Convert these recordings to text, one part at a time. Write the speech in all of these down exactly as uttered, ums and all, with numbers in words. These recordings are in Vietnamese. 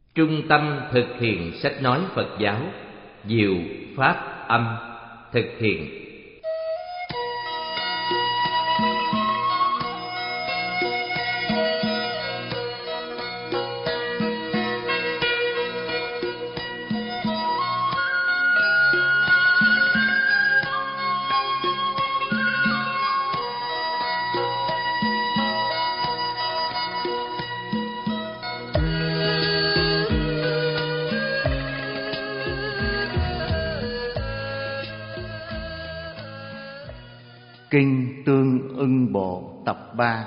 Trung tâm thực hiện sách nói Phật giáo, Diệu Pháp Âm thực hiện. Kinh Tương Ưng Bộ tập ba.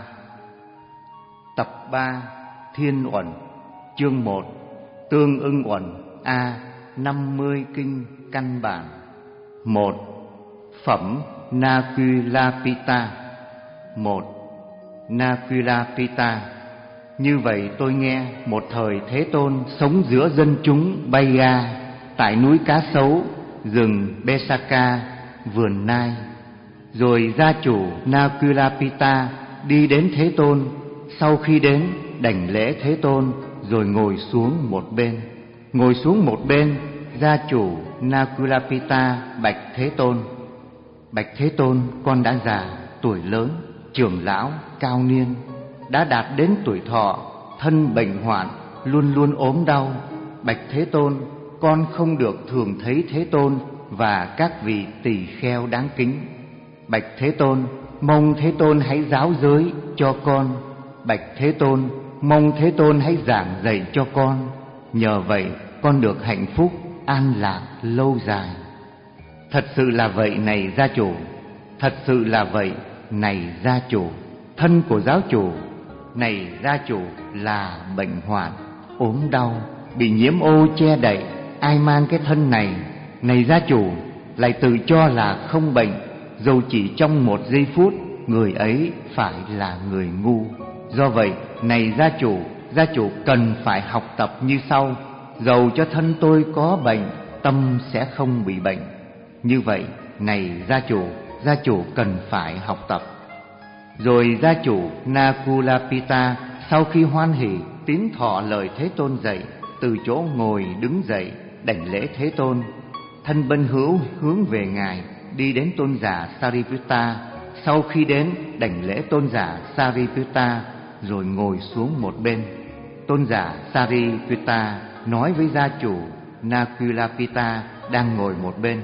Tập ba Thiên Uẩn. Chương một. Tương Ưng Uẩn A. năm mươi kinh căn bản. Một. Phẩm Nakulapita. Một. Nakulapita. Như vậy tôi nghe một thời Thế Tôn sống giữa dân chúng Baya, tại núi Cá Sấu, rừng Besaka, vườn Nai. Rồi gia chủ Nakulapita đi đến Thế Tôn. Sau khi đến, đảnh lễ Thế Tôn, rồi ngồi xuống một bên. Ngồi xuống một bên, gia chủ Nakulapita bạch Thế Tôn: Bạch Thế Tôn, con đã già, tuổi lớn, trưởng lão, cao niên, đã đạt đến tuổi thọ, thân bệnh hoạn, luôn luôn ốm đau. Bạch Thế Tôn, con không được thường thấy Thế Tôn và các vị tỳ kheo đáng kính. Bạch Thế Tôn, mong Thế Tôn hãy giáo giới cho con. Bạch Thế Tôn, mong Thế Tôn hãy giảng dạy cho con. Nhờ vậy con được hạnh phúc, an lạc lâu dài. Thật sự là vậy này gia chủ. Thật sự là vậy này gia chủ. Thân của giáo chủ này gia chủ là bệnh hoạn, ốm đau, bị nhiễm ô che đậy. Ai mang cái thân này, này gia chủ, lại tự cho là không bệnh, dầu chỉ trong một giây phút, người ấy phải là người ngu. Do vậy, này gia chủ, gia chủ cần phải học tập như sau: dầu cho thân tôi có bệnh, tâm sẽ không bị bệnh. Như vậy, này gia chủ, gia chủ cần phải học tập. Rồi gia chủ Nakulapita sau khi hoan hỉ tín thọ lời Thế Tôn dạy, từ chỗ ngồi đứng dậy, đảnh lễ Thế Tôn. Thân bên hữu hướng về ngài, đi đến tôn giả Sariputta. Sau khi đến, đảnh lễ tôn giả Sariputta, rồi ngồi xuống một bên. Tôn giả Sariputta nói với gia chủ Nakulapita đang ngồi một bên: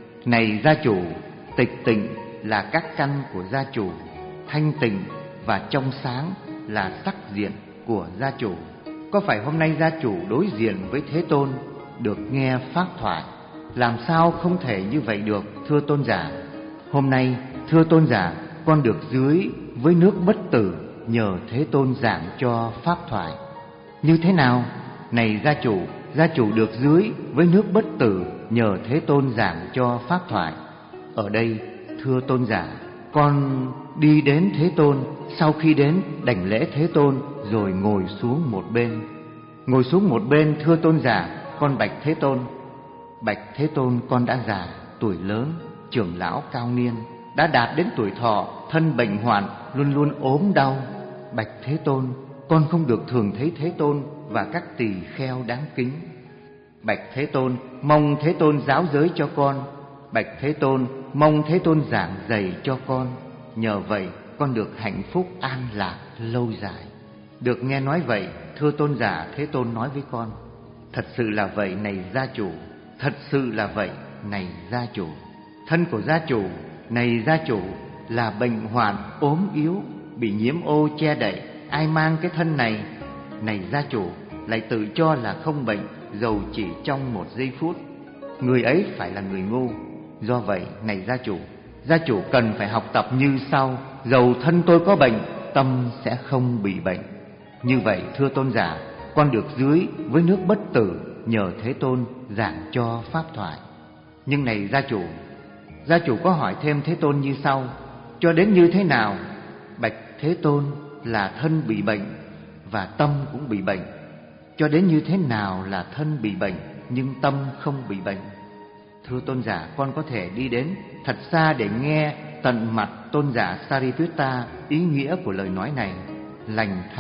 Này gia chủ, tịch tịnh là các căn của gia chủ, thanh tịnh và trong sáng là sắc diện của gia chủ. Có phải hôm nay gia chủ đối diện với Thế Tôn, được nghe pháp thoại? Làm sao không thể như vậy được, thưa tôn giả? Hôm nay, thưa tôn giả, con được dưới với nước bất tử nhờ Thế Tôn giảng cho pháp thoại. Như thế nào? Này gia chủ, gia chủ được dưới với nước bất tử nhờ Thế Tôn giảng cho pháp thoại. Ở đây, thưa tôn giả, con đi đến Thế Tôn. Sau khi đến, đảnh lễ Thế Tôn, rồi ngồi xuống một bên. Ngồi xuống một bên, thưa tôn giả, con bạch Thế Tôn: Bạch Thế Tôn, con đã già, tuổi lớn, trưởng lão cao niên, đã đạt đến tuổi thọ, thân bệnh hoạn, luôn luôn ốm đau. Bạch Thế Tôn, con không được thường thấy Thế Tôn và các tỳ kheo đáng kính. Bạch Thế Tôn, mong Thế Tôn giáo giới cho con. Bạch Thế Tôn, mong Thế Tôn giảng dạy cho con. Nhờ vậy con được hạnh phúc an lạc lâu dài. Được nghe nói vậy, thưa tôn giả, Thế Tôn nói với con: Thật sự là vậy này gia chủ. Thật sự là vậy này gia chủ. Thân của gia chủ này gia chủ là bệnh hoạn, ốm yếu, bị nhiễm ô che đậy. Ai mang cái thân này, này gia chủ, lại tự cho là không bệnh, dầu chỉ trong một giây phút, người ấy phải là người ngu. Do vậy, này gia chủ, gia chủ cần phải học tập như sau: dầu thân tôi có bệnh, tâm sẽ không bị bệnh. Như vậy, thưa tôn giả, con được dưới với nước bất tử nhờ Thế Tôn giảng cho pháp thoại. Nhưng này gia chủ, gia chủ có hỏi thêm Thế Tôn như sau: cho đến như thế nào? Bạch Thế Tôn, là thân bị bệnh và tâm cũng bị bệnh. Cho đến như thế nào là thân bị bệnh nhưng tâm không bị bệnh? Thưa tôn giả, con có thể đi đến thật xa để nghe tận mặt tôn giả Sariputta ý nghĩa của lời nói này. Lành thay,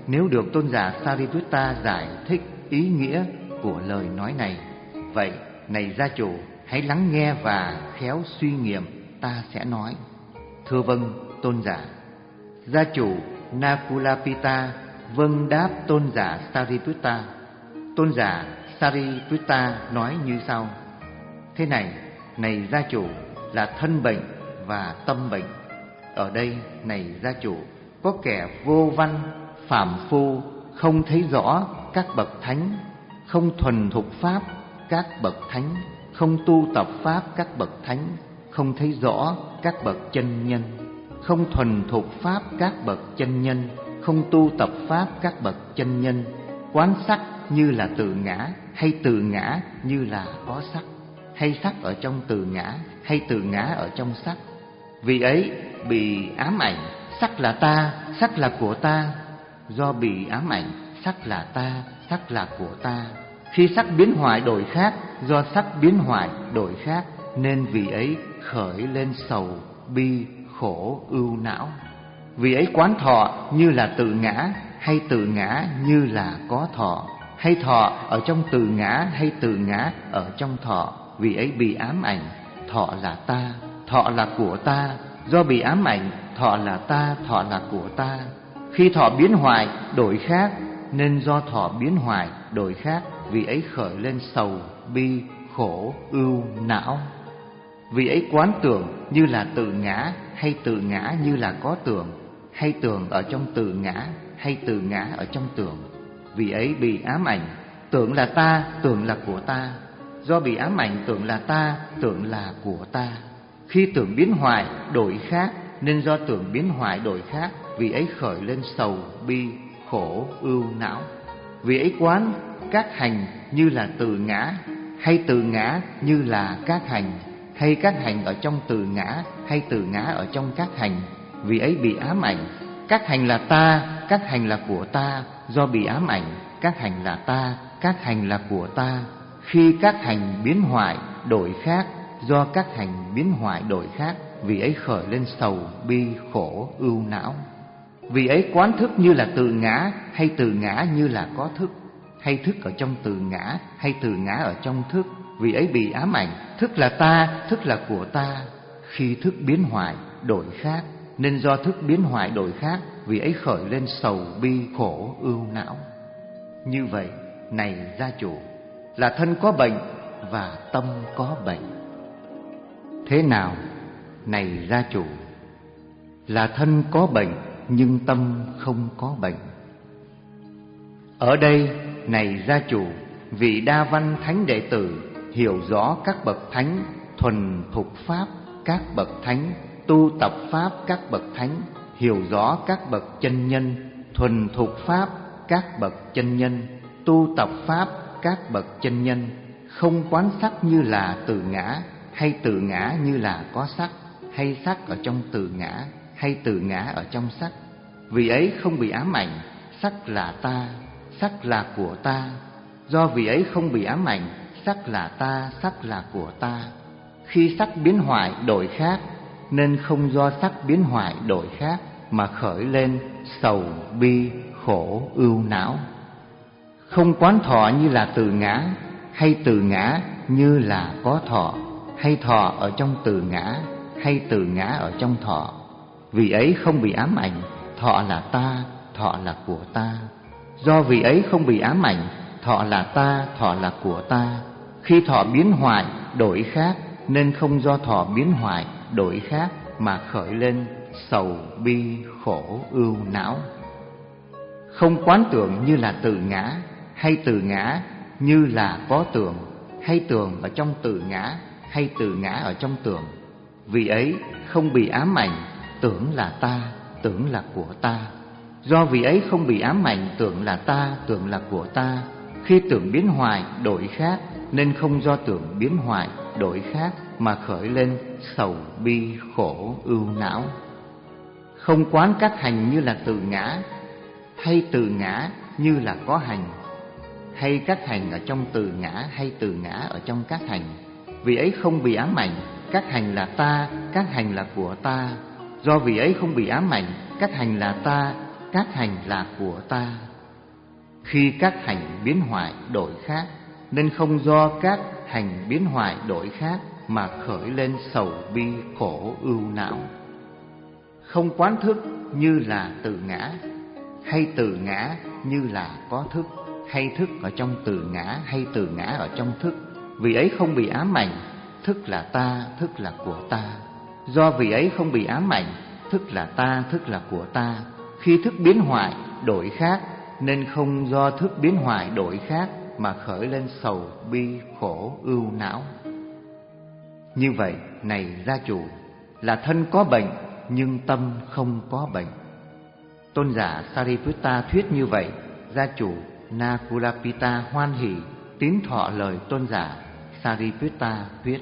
nếu được tôn giả Sariputta giải thích ý nghĩa của lời nói này, vậy này gia chủ, hãy lắng nghe và khéo suy nghiệm ta sẽ nói. Thưa vâng, tôn giả. Gia chủ Nakulapita vâng đáp tôn giả Sariputta. Tôn giả Sariputta nói như sau: thế này, này gia chủ, là thân bệnh và tâm bệnh. Ở đây, này gia chủ, có kẻ vô văn, phàm phu, không thấy rõ các bậc thánh, không thuần thục pháp các bậc thánh, không tu tập pháp các bậc thánh, không thấy rõ các bậc chân nhân, không thuần thục pháp các bậc chân nhân, không tu tập pháp các bậc chân nhân, quán sắc như là từ ngã, hay từ ngã như là có sắc, hay sắc ở trong từ ngã, hay từ ngã ở trong sắc. Vì ấy bị ám ảnh sắc là ta, sắc là của ta. Do bị ám ảnh sắc là ta, sắc là của ta. Khi sắc biến hoại đổi khác, do sắc biến hoại đổi khác, nên vì ấy khởi lên sầu, bi, khổ, ưu não. Vì ấy quán thọ như là tự ngã, hay tự ngã như là có thọ, hay thọ ở trong tự ngã, hay tự ngã ở trong thọ. Vì ấy bị ám ảnh thọ là ta, thọ là của ta. Do bị ám ảnh thọ là ta, thọ là của ta. Khi thọ biến hoại đổi khác, nên do thọ biến hoại đổi khác, vì ấy khởi lên sầu, bi, khổ, ưu, não. Vì ấy quán tưởng như là tự ngã, hay tự ngã như là có tưởng, hay tưởng ở trong tự ngã, hay tự ngã ở trong tưởng. Vì ấy bị ám ảnh tưởng là ta, tưởng là của ta. Do bị ám ảnh tưởng là ta, tưởng là của ta. Khi tưởng biến hoại đổi khác, nên do tưởng biến hoại đổi khác, vì ấy khởi lên sầu, bi, khổ, ưu, não. Vì ấy quán các hành như là tự ngã, hay tự ngã như là các hành, hay các hành ở trong tự ngã, hay tự ngã ở trong các hành. Vì ấy bị ám ảnh các hành là ta, các hành là của ta. Do bị ám ảnh các hành là ta, các hành là của ta. Khi các hành biến hoại đổi khác, do các hành biến hoại đổi khác, vì ấy khởi lên sầu, bi, khổ, ưu, não. Vì ấy quán thức như là tự ngã, hay tự ngã như là có thức, hay thức ở trong tự ngã, hay tự ngã ở trong thức. Vì ấy bị ám ảnh thức là ta, thức là của ta. Khi thức biến hoại đổi khác, nên do thức biến hoại đổi khác, vì ấy khởi lên sầu, bi, khổ, ưu, não. Như vậy, này gia chủ, là thân có bệnh và tâm có bệnh. Thế nào, này gia chủ? Là thân có bệnh nhưng tâm không có bệnh. Ở đây, này gia chủ, vị đa văn thánh đệ tử hiểu rõ các bậc thánh, thuần thục pháp các bậc thánh, tu tập pháp các bậc thánh, hiểu rõ các bậc chân nhân, thuần thục pháp các bậc chân nhân, tu tập pháp các bậc chân nhân, không quán sắc như là tự ngã, hay tự ngã như là có sắc, hay sắc ở trong tự ngã, hay tự ngã ở trong sắc. Vì ấy không bị ám ảnh sắc là ta, sắc là của ta. Do vì ấy không bị ám ảnh sắc là ta, sắc là của ta. Khi sắc biến hoại đổi khác, nên không do sắc biến hoại đổi khác mà khởi lên sầu, bi, khổ, ưu, não. Không quán thọ như là tự ngã, hay tự ngã như là có thọ, hay thọ ở trong tự ngã, hay tự ngã ở trong thọ. Vì ấy không bị ám ảnh thọ là ta, thọ là của ta. Do vì ấy không bị ám ảnh thọ là ta, thọ là của ta. Khi thọ biến hoại đổi khác, nên không do thọ biến hoại đổi khác mà khởi lên sầu, bi, khổ, ưu, não. Không quán tưởng như là tự ngã, hay tự ngã như là có tưởng, hay tưởng ở trong tự ngã, hay tự ngã ở trong tưởng. Vì ấy không bị ám ảnh tưởng là ta, tưởng là của ta. Do vì ấy không bị ám ảnh tưởng là ta, tưởng là của ta. Khi tưởng biến hoại đổi khác, nên không do tưởng biến hoại đổi khác mà khởi lên sầu, bi, khổ, ưu, não. Không quán các hành như là tự ngã, hay tự ngã như là có hành, hay các hành ở trong tự ngã, hay tự ngã ở trong các hành. Vì ấy không bị ám ảnh các hành là ta, các hành là của ta. Do vì ấy không bị ám ảnh các hành là ta, các hành là của ta. Khi các hành biến hoại đổi khác, nên không do các hành biến hoại đổi khác mà khởi lên sầu bi khổ ưu não. Không quán thức như là tự ngã, hay tự ngã như là có thức, hay thức ở trong tự ngã, hay tự ngã ở trong thức. Vì ấy không bị ám ảnh, thức là ta, thức là của ta. Do vì ấy không bị ám ảnh, thức là ta, thức là của ta. Khi thức biến hoại đổi khác, nên không do thức biến hoại đổi khác mà khởi lên sầu bi khổ ưu não. Như vậy, này gia chủ, là thân có bệnh nhưng tâm không có bệnh. Tôn giả Sariputta thuyết như vậy, gia chủ Nakulapita hoan hỉ tín thọ lời tôn giả Sariputta thuyết.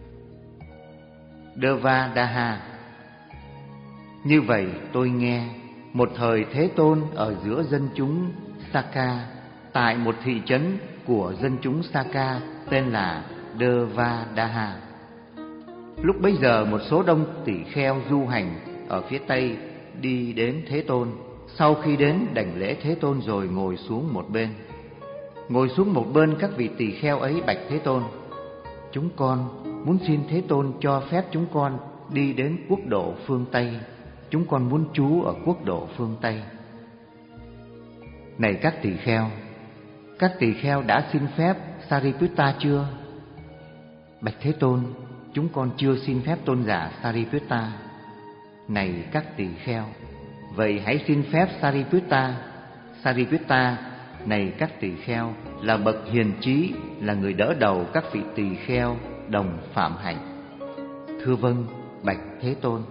Devadaha. Như vậy tôi nghe, một thời Thế Tôn ở giữa dân chúng Saka, tại một thị trấn của dân chúng Saka tên là Devadaha. Lúc bấy giờ một số đông tỷ kheo du hành ở phía Tây đi đến Thế Tôn. Sau khi đến đảnh lễ Thế Tôn rồi ngồi xuống một bên. Ngồi xuống một bên, các vị tỳ kheo ấy bạch Thế Tôn: chúng con muốn xin Thế Tôn cho phép chúng con đi đến quốc độ phương Tây. Chúng con muốn trú ở quốc độ phương Tây. Này các tỳ kheo, các tỳ kheo đã xin phép Sariputta chưa? Bạch Thế Tôn, chúng con chưa xin phép tôn giả Sariputta. Này các tỳ kheo, vậy hãy xin phép Sariputta. Sariputta, này các tỳ kheo, là bậc hiền trí, là người đỡ đầu các vị tỳ kheo đồng phạm hạnh. Thưa vâng, bạch Thế Tôn.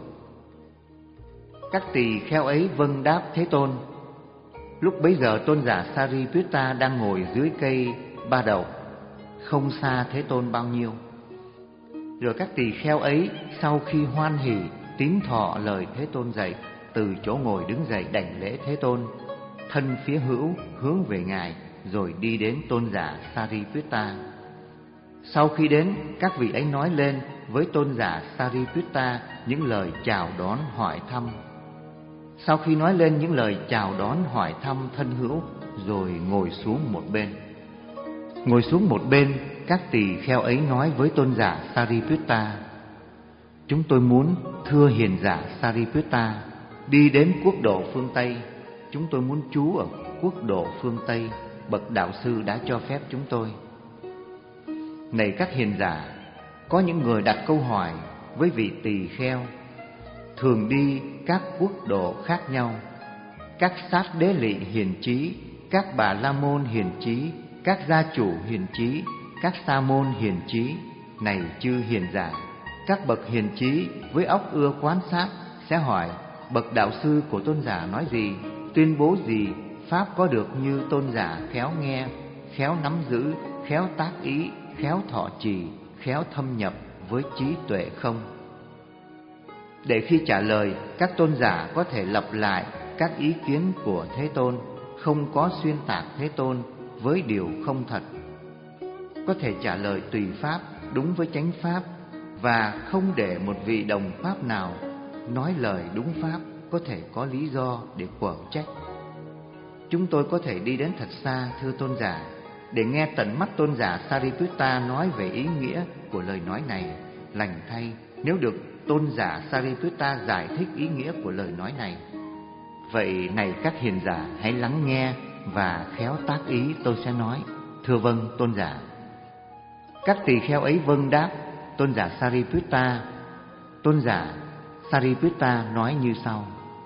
Các tỳ kheo ấy vâng đáp Thế Tôn. Lúc bấy giờ tôn giả Sariputta đang ngồi dưới cây ba đậu, không xa Thế Tôn bao nhiêu. Rồi các tỳ kheo ấy sau khi hoan hỉ tín thọ lời Thế Tôn dạy, từ chỗ ngồi đứng dậy đảnh lễ Thế Tôn, thân phía hữu hướng về ngài, rồi đi đến tôn giả Sariputta. Sau khi đến, các vị ấy nói lên với tôn giả Sariputta những lời chào đón hỏi thăm. Sau khi nói lên những lời chào đón hỏi thăm thân hữu, rồi ngồi xuống một bên. Ngồi xuống một bên, các tỳ kheo ấy nói với tôn giả Sariputta: chúng tôi muốn, thưa hiền giả Sariputta, đi đến quốc độ phương Tây. Chúng tôi muốn trú ở quốc độ phương Tây, bậc đạo sư đã cho phép chúng tôi. Này các hiền giả, có những người đặt câu hỏi với vị tỳ kheo: thường đi các quốc độ khác nhau, các sát đế lị hiền trí, các bà la môn hiền trí, các gia chủ hiền trí, các sa môn hiền trí. Này chư hiền giả, các bậc hiền trí với óc ưa quan sát sẽ hỏi: bậc đạo sư của tôn giả nói gì, tuyên bố gì, pháp có được như tôn giả khéo nghe, khéo nắm giữ, khéo tác ý, khéo thọ trì, khéo thâm nhập với trí tuệ không? Để khi trả lời, các tôn giả có thể lặp lại các ý kiến của Thế Tôn, không có xuyên tạc Thế Tôn với điều không thật. Có thể trả lời tùy pháp, đúng với chánh pháp, và không để một vị đồng pháp nào nói lời đúng pháp có thể có lý do để quở trách. Chúng tôi có thể đi đến thật xa, thưa tôn giả, để nghe tận mắt tôn giả Sariputta nói về ý nghĩa của lời nói này. Lành thay, nếu được tôn giả Sariputta giải thích ý nghĩa của lời nói này. Vậy này các hiền giả, hãy lắng nghe và khéo tác ý tôi sẽ nói. Thưa vâng tôn giả. Các tỳ kheo ấy vâng đáp tôn giả Sariputta. Tôn giả Sariputta nói như sau: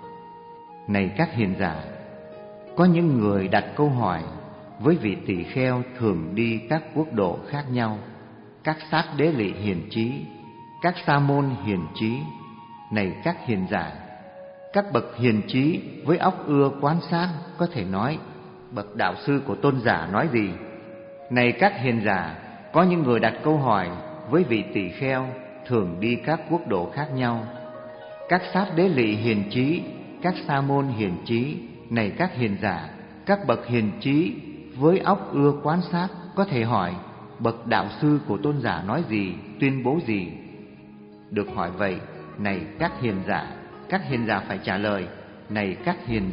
này các hiền giả, có những người đặt câu hỏi với vị tỳ kheo thường đi các quốc độ khác nhau, các sát đế lị hiền trí, các sa môn hiền trí. Này các hiền giả, các bậc hiền trí với óc ưa quan sát có thể nói: bậc đạo sư của tôn giả nói gì? Này các hiền giả, có những người đặt câu hỏi với vị tỳ kheo thường đi các quốc độ khác nhau, các sát đế lị hiền trí, các sa môn hiền trí. Này các hiền giả, các bậc hiền trí với óc ưa quan sát có thể hỏi: bậc đạo sư của tôn giả nói gì, tuyên bố gì? Được hỏi vậy, này các hiền giả, các hiền giả phải trả lời: này các hiền giả,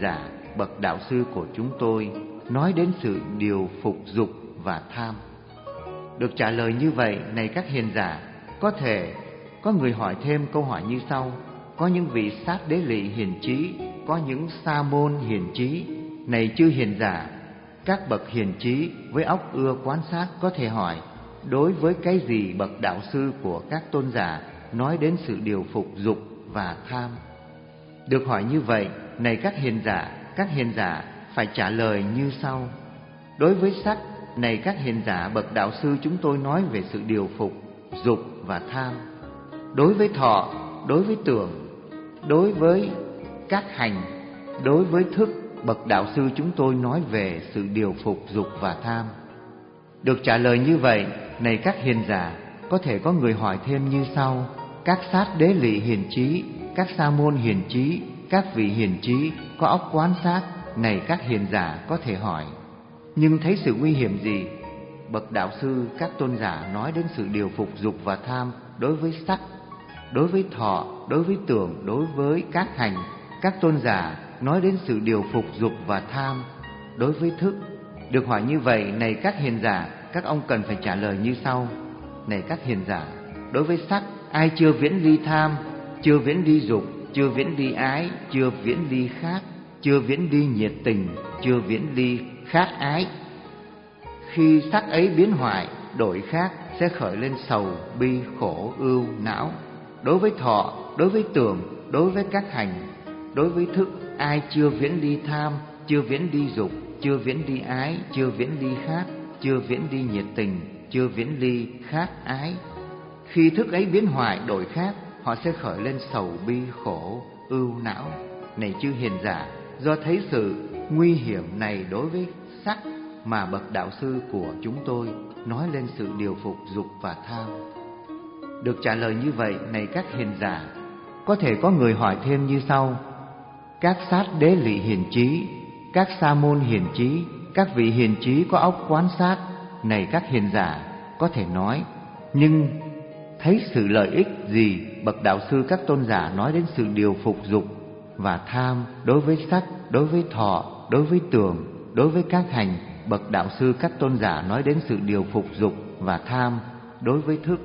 bậc đạo sư của chúng tôi nói đến sự điều phục dục và tham. Được trả lời như vậy, này các hiền giả, có thể có người hỏi thêm câu hỏi như sau: có những vị sát đế lị hiền trí, có những sa môn hiền trí. Này chư hiền giả, các bậc hiền trí với óc ưa quan sát có thể hỏi: đối với cái gì bậc đạo sư của các tôn giả nói đến sự điều phục dục và tham? Được hỏi như vậy, này các hiền giả, các hiền giả phải trả lời như sau: đối với sắc, này các hiền giả, bậc đạo sư chúng tôi nói về sự điều phục dục và tham. Đối với thọ, đối với tưởng, đối với các hành, đối với thức, bậc đạo sư chúng tôi nói về sự điều phục dục và tham. Được trả lời như vậy, này các hiền giả, có thể có người hỏi thêm như sau: các sát đế lị hiền trí, các sa môn hiền trí, các vị hiền trí có óc quan sát, này các hiền giả có thể hỏi: nhưng thấy sự nguy hiểm gì? Bậc đạo sư các tôn giả nói đến sự điều phục dục và tham đối với sắc, đối với thọ, đối với tưởng, đối với các hành. Các tôn giả nói đến sự điều phục dục và tham đối với thức. Được hỏi như vậy, này các hiền giả, các ông cần phải trả lời như sau: này các hiền giả, đối với sắc, ai chưa viễn ly tham, chưa viễn ly dục, chưa viễn ly ái, chưa viễn ly khác, chưa viễn ly nhiệt tình, chưa viễn ly khát ái, khi sắc ấy biến hoại đổi khác sẽ khởi lên sầu bi khổ ưu não. Đối với thọ, đối với tưởng, đối với các hành, đối với thức, ai chưa viễn ly tham, chưa viễn ly dục, chưa viễn ly ái, chưa viễn ly khát, chưa viễn ly nhiệt tình, chưa viễn ly khát ái, khi thức ấy biến hoại đổi khác, họ sẽ khởi lên sầu bi khổ ưu não. Này chư hiền giả, do thấy sự nguy hiểm này đối với sắc mà bậc đạo sư của chúng tôi nói lên sự điều phục dục và tham. Được trả lời như vậy, này các hiền giả, có thể có người hỏi thêm như sau: các sát đế lị hiền trí, các sa môn hiền trí, các vị hiền trí có óc quan sát, này các hiền giả có thể nói: nhưng thấy sự lợi ích gì bậc đạo sư các tôn giả nói đến sự điều phục dục và tham đối với sắc, đối với thọ, đối với tưởng, đối với các hành? Bậc đạo sư các tôn giả nói đến sự điều phục dục và tham đối với thức.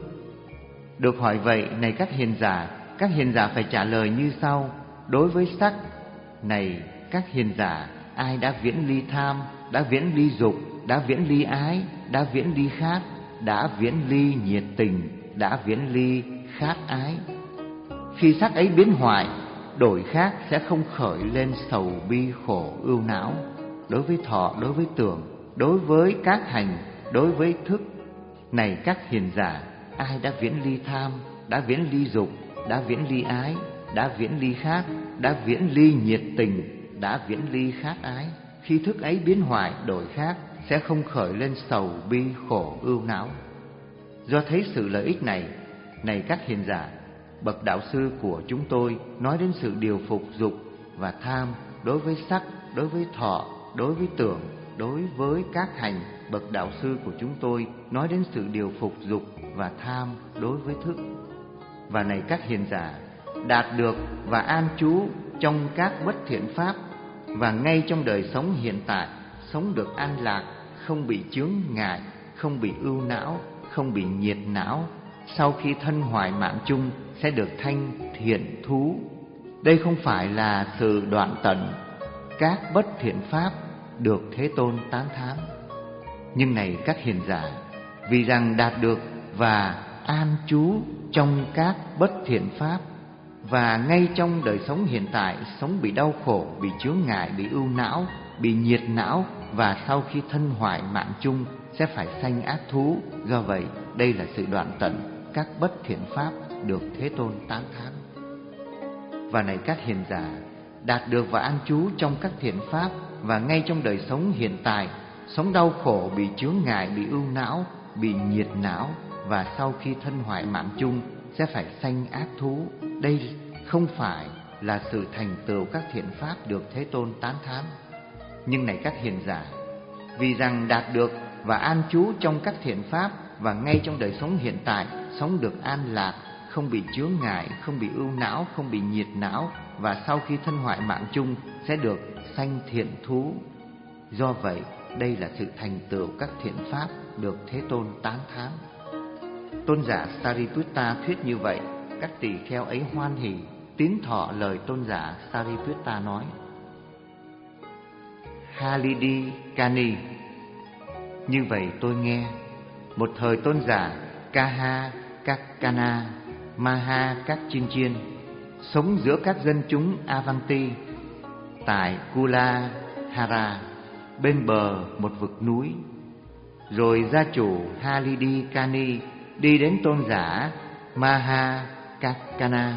Được hỏi vậy, này các hiền giả, các hiền giả phải trả lời như sau: đối với sắc, này các hiền giả, ai đã viễn ly tham, đã viễn ly dục, đã viễn ly ái, đã viễn ly khát, đã viễn ly nhiệt tình, đã viễn ly khát ái, khi sắc ấy biến hoại đổi khác sẽ không khởi lên sầu bi khổ ưu não. Đối với thọ, đối với tưởng, đối với các hành, đối với thức, này các hiền giả, ai đã viễn ly tham, đã viễn ly dục, đã viễn ly ái, đã viễn ly khát, đã viễn ly nhiệt tình, đã viễn ly khát ái, khi thức ấy biến hoại đổi khác sẽ không khởi lên sầu bi khổ ưu não. Do thấy sự lợi ích này, này các hiền giả, bậc đạo sư của chúng tôi nói đến sự điều phục dục và tham đối với sắc, đối với thọ, đối với tưởng, đối với các hành. Bậc đạo sư của chúng tôi nói đến sự điều phục dục và tham đối với thức. Và này các hiền giả, đạt được và an trú trong các bất thiện pháp, và ngay trong đời sống hiện tại sống được an lạc, không bị chướng ngại, không bị ưu não, không bị nhiệt não, sau khi thân hoại mạng chung sẽ được thanh thiện thú. Đây không phải là sự đoạn tận các bất thiện pháp được Thế Tôn tán thán. Nhưng này các hiền giả, vì rằng đạt được và an trú trong các bất thiện pháp, và ngay trong đời sống hiện tại sống bị đau khổ, bị chướng ngại, bị ưu não, bị nhiệt não, và sau khi thân hoại mạng chung sẽ phải sanh ác thú. Do vậy đây là sự đoạn tận các bất thiện pháp được Thế Tôn tán thán. Và này các hiền giả, đạt được và an trú trong các thiện pháp, và ngay trong đời sống hiện tại sống đau khổ, bị chướng ngại, bị ưu não, bị nhiệt não, và sau khi thân hoại mạng chung sẽ phải sanh ác thú. Đây không phải là sự thành tựu các thiện pháp được Thế Tôn tán thán. Nhưng này các hiền giả, vì rằng đạt được và an trú trong các thiện pháp, và ngay trong đời sống hiện tại sống được an lạc, không bị chướng ngại, không bị ưu não, không bị nhiệt não, và sau khi thân hoại mạng chung sẽ được sanh thiện thú. Do vậy, đây là sự thành tựu các thiện pháp được Thế Tôn tán thán. Tôn giả Sariputta thuyết như vậy, các tỳ kheo ấy hoan hỉ, tín thọ lời tôn giả Sariputta nói. Halidi Kani. Như vậy tôi nghe, một thời tôn giả Kaha Kakana Maha Các Chiên Chiên sống giữa các dân chúng Avanti tại Kula Hara, bên bờ một vực núi. Rồi gia chủ Halidi Kani đi đến tôn giả Maha Kakana.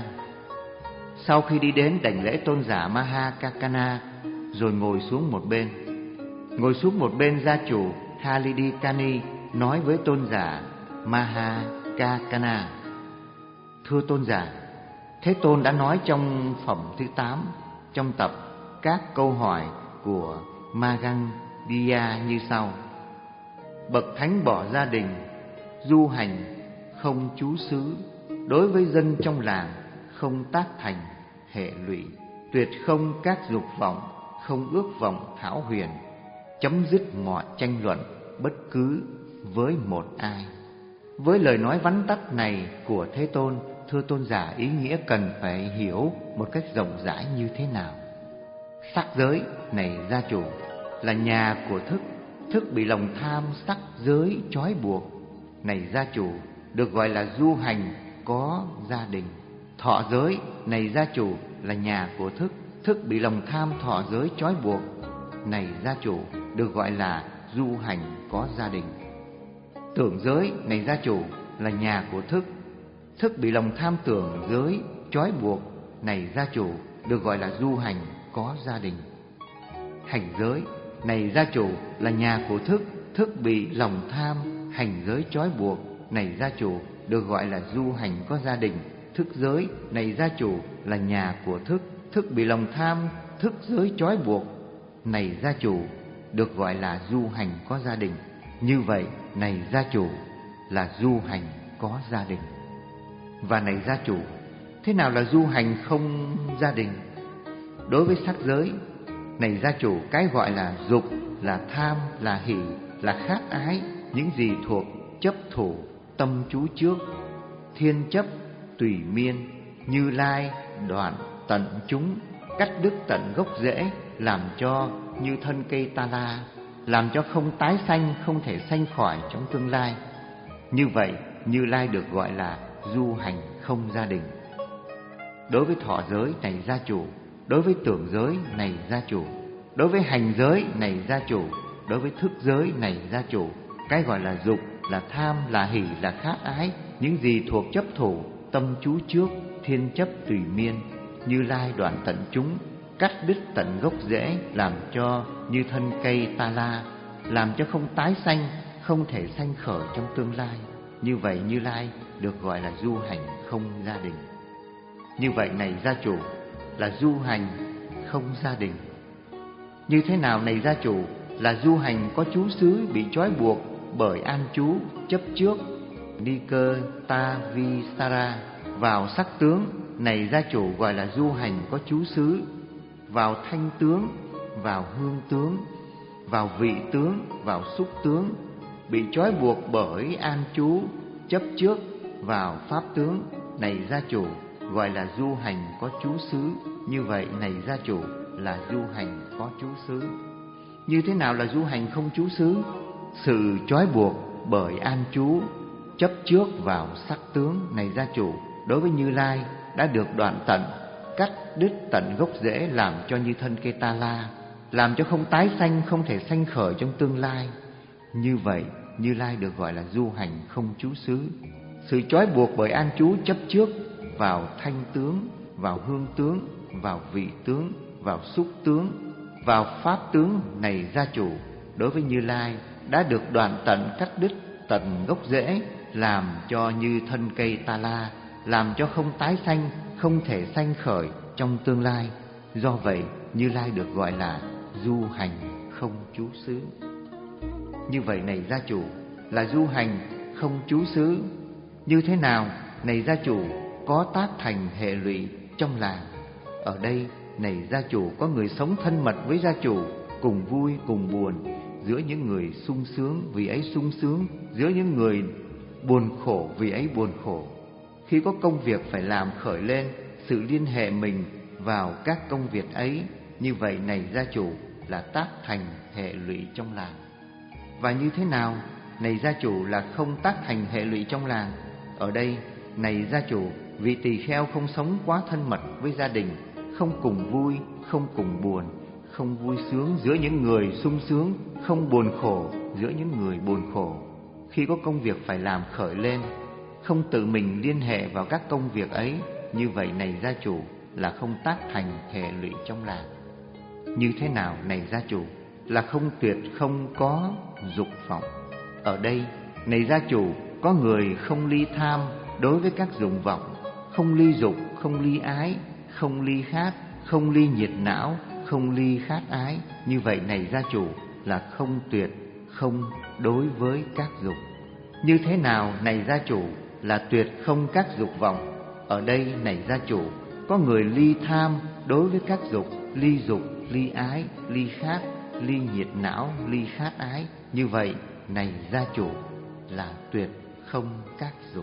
Sau khi đi đến đảnh lễ tôn giả Maha Kakana, rồi ngồi xuống một bên. Ngồi xuống một bên, gia chủ Halidi Kani nói với tôn giả Maha Kakana: Thưa tôn giả, Thế Tôn đã nói trong phẩm thứ tám, trong tập các câu hỏi của Magandiya như sau: Bậc thánh bỏ gia đình, du hành, không trú xứ, đối với dân trong làng không tác thành hệ lụy, tuyệt không các dục vọng, không ước vọng thảo huyền, chấm dứt mọi tranh luận bất cứ với một ai. Với lời nói vắn tắt này của Thế Tôn, thưa tôn giả, ý nghĩa cần phải hiểu một cách rộng rãi như thế nào? Sắc giới này gia chủ là nhà của thức, thức bị lòng tham sắc giới trói buộc, này gia chủ được gọi là du hành có gia đình. Thọ giới này gia chủ là nhà của thức, thức bị lòng tham thọ giới trói buộc, này gia chủ được gọi là du hành có gia đình. Tưởng giới này gia chủ là nhà của thức, thức bị lòng tham tưởng giới trói buộc, này gia chủ được gọi là du hành có gia đình. Hành giới này gia chủ là nhà của thức, thức bị lòng tham hành giới trói buộc, này gia chủ được gọi là du hành có gia đình. Thức giới này gia chủ là nhà của thức, thức bị lòng tham thức giới trói buộc, này gia chủ được gọi là du hành có gia đình. Như vậy, này gia chủ là du hành có gia đình. Và này gia chủ, thế nào là du hành không gia đình? Đối với sắc giới, này gia chủ, cái gọi là dục, là tham, là hỷ, là khát ái, những gì thuộc chấp thủ, tâm chú trước, thiên chấp, tùy miên, Như Lai đoạn tận chúng, cắt đứt tận gốc rễ, làm cho như thân cây ta la, làm cho không tái sanh, không thể sanh khỏi trong tương lai. Như vậy, Như Lai được gọi là du hành không gia đình. Đối với thọ giới này gia chủ, đối với tưởng giới này gia chủ, đối với hành giới này gia chủ, đối với thức giới này gia chủ, cái gọi là dục, là tham, là hỷ, là khát ái, những gì thuộc chấp thủ, tâm chú trước, thiên chấp tùy miên, Như Lai đoạn tận chúng, cắt đứt tận gốc rễ, làm cho như thân cây ta la, làm cho không tái sanh, không thể sanh khởi trong tương lai. Như vậy Như Lai được gọi là du hành không gia đình. Như vậy này gia chủ là du hành không gia đình. Như thế nào này gia chủ là du hành có trú xứ bị trói buộc bởi an trú chấp trước Nikatavisara vào sắc tướng, này gia chủ gọi là du hành có trú xứ vào thanh tướng, vào hương tướng, vào vị tướng, vào xúc tướng, bị trói buộc bởi an trú chấp trước vào pháp tướng, này gia chủ gọi là du hành có trú xứ. Như vậy này gia chủ là du hành có trú xứ. Như thế nào là du hành không trú xứ? Sự trói buộc bởi an trú chấp trước vào sắc tướng, này gia chủ đối với Như Lai đã được đoạn tận, cắt đứt tận gốc rễ, làm cho như thân cây ta la, làm cho không tái sanh, không thể sanh khởi trong tương lai. Như vậy Như Lai được gọi là du hành không trú xứ. Sự trói buộc bởi an trú chấp trước vào thanh tướng, vào hương tướng, vào vị tướng, vào xúc tướng, vào pháp tướng, này gia chủ đối với Như Lai đã được đoạn tận, cắt đứt tận gốc rễ, làm cho như thân cây ta la, làm cho không tái sanh, không thể sanh khởi trong tương lai. Do vậy Như Lai được gọi là du hành không trú xứ. Như vậy này gia chủ là du hành không trú xứ. Như thế nào này gia chủ có tác thành hệ lụy trong làng? ở đây này gia chủ, có người sống thân mật với gia chủ, cùng vui cùng buồn, giữa những người sung sướng vì ấy sung sướng, giữa những người buồn khổ vì ấy buồn khổ. Khi có công việc phải làm khởi lên, sự liên hệ mình vào các công việc ấy, như vậy này gia chủ là tác thành hệ lụy trong làng. Và như thế nào này gia chủ là không tác thành hệ lụy trong làng? Ở đây này gia chủ, vị tỳ kheo không sống quá thân mật với gia đình, không cùng vui, không cùng buồn, không vui sướng giữa những người sung sướng, không buồn khổ giữa những người buồn khổ. Khi có công việc phải làm khởi lên, không tự mình liên hệ vào các công việc ấy, như vậy này gia chủ là không tác thành hệ lụy trong làng. Như thế nào này gia chủ là không tuyệt không có dục vọng? Ở đây này gia chủ, có người không ly tham đối với các dục vọng, không ly dục, không ly ái, không ly khát, không ly nhiệt não, không ly khát ái. Như vậy này gia chủ là không tuyệt không đối với các dục. Như thế nào này gia chủ là tuyệt không các dục vọng? Ở đây này gia chủ, có người ly tham đối với các dục, ly dục, ly ái, ly khát, ly nhiệt não, ly khát ái. Như vậy này gia chủ là tuyệt không các dục.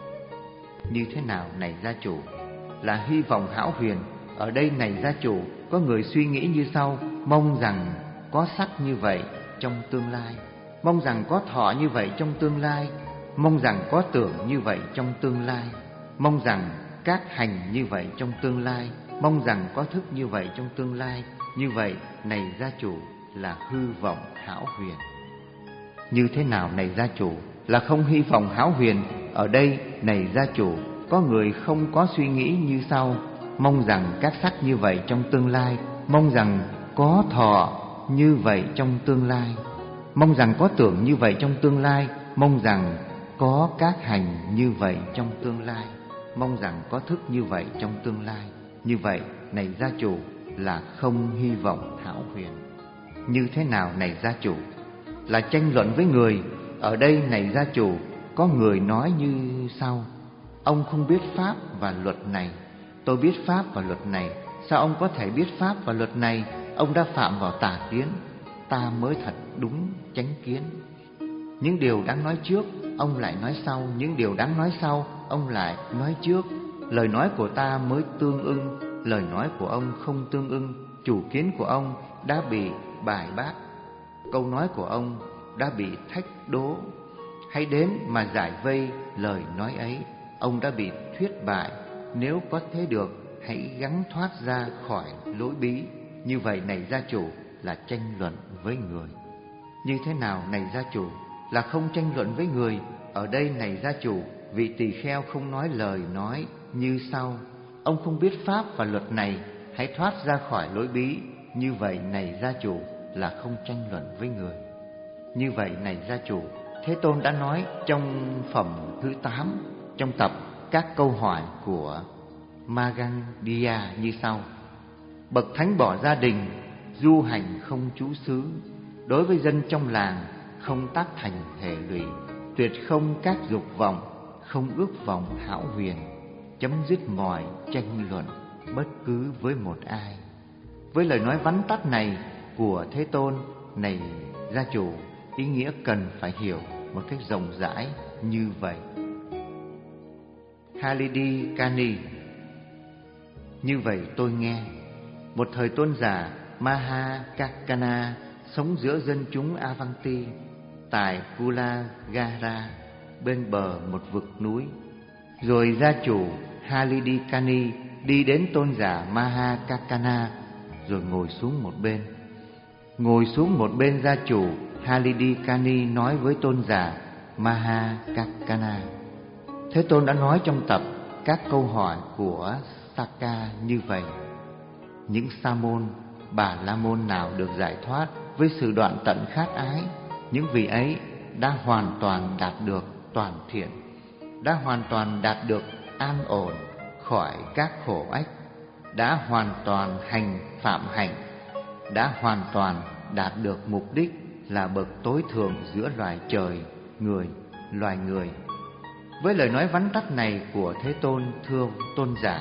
Như thế nào này gia chủ là hy vọng hão huyền? Ở đây này gia chủ, có người suy nghĩ như sau: mong rằng có sắc như vậy trong tương lai, mong rằng có thọ như vậy trong tương lai, mong rằng có tưởng như vậy trong tương lai, mong rằng các hành như vậy trong tương lai, mong rằng có thức như vậy trong tương lai. Như vậy này gia chủ là hư vọng hão huyền. Như thế nào này gia chủ là không hy vọng hão huyền? Ở đây này gia chủ, có người không có suy nghĩ như sau: mong rằng các sắc như vậy trong tương lai, mong rằng có thọ như vậy trong tương lai, mong rằng có tưởng như vậy trong tương lai, mong rằng có các hành như vậy trong tương lai, mong rằng có thức như vậy trong tương lai. Như vậy này gia chủ là không hy vọng hão huyền. Như thế nào này gia chủ là tranh luận với người? Ở đây này gia chủ, có người nói như sau: ông không biết pháp và luật này, tôi biết pháp và luật này. Sao ông có thể biết pháp và luật này? Ông đã phạm vào tà kiến, ta mới thật đúng chánh kiến. Những điều đáng nói trước, ông lại nói sau; những điều đáng nói sau, ông lại nói trước. Lời nói của ta mới tương ưng, lời nói của ông không tương ưng. Chủ kiến của ông đã bị bài bác, câu nói của ông đã bị thách đố. Hãy đến mà giải vây lời nói ấy. Ông đã bị thuyết bại, nếu có thế được, hãy gắng thoát ra khỏi lối bí. Như vậy này gia chủ là tranh luận với người. Như thế nào này gia chủ là không tranh luận với người? Ở đây này gia chủ, vị tỳ kheo không nói lời nói như sau: ông không biết pháp và luật này, hãy thoát ra khỏi lối bí. Như vậy này gia chủ là không tranh luận với người. Như vậy này gia chủ, Thế Tôn đã nói trong phẩm thứ tám, trong tập các câu hỏi của Magandiya như sau: bậc thánh bỏ gia đình, du hành không trú xứ, đối với dân trong làng không tác thành hệ lụy, tuyệt không các dục vọng, không ước vọng hão huyền, chấm dứt mọi tranh luận bất cứ với một ai. Với lời nói vắn tắt này của Thế Tôn, này gia chủ, ý nghĩa cần phải hiểu một cách rộng rãi như vậy. Halidi Kani: như vậy tôi nghe, một thời tôn giả Mahakakana sống giữa dân chúng Avanti tại Kulagara bên bờ một vực núi. Rồi gia chủ Halidi Kani đi đến tôn giả Mahakakana rồi ngồi xuống một bên. Ngồi xuống một bên, gia chủ Halidi Kani nói với tôn giả Mahakakana: Thế Tôn đã nói trong tập các câu hỏi của Saka như vậy: những sa môn, bà la môn nào được giải thoát với sự đoạn tận khát ái, những vị ấy đã hoàn toàn đạt được toàn thiện, đã hoàn toàn đạt được an ổn khỏi các khổ ách, đã hoàn toàn hành phạm hạnh, đã hoàn toàn đạt được mục đích là bậc tối thượng giữa loài trời, người, loài người. Với lời nói vắn tắt này của Thế Tôn, thưa tôn giả,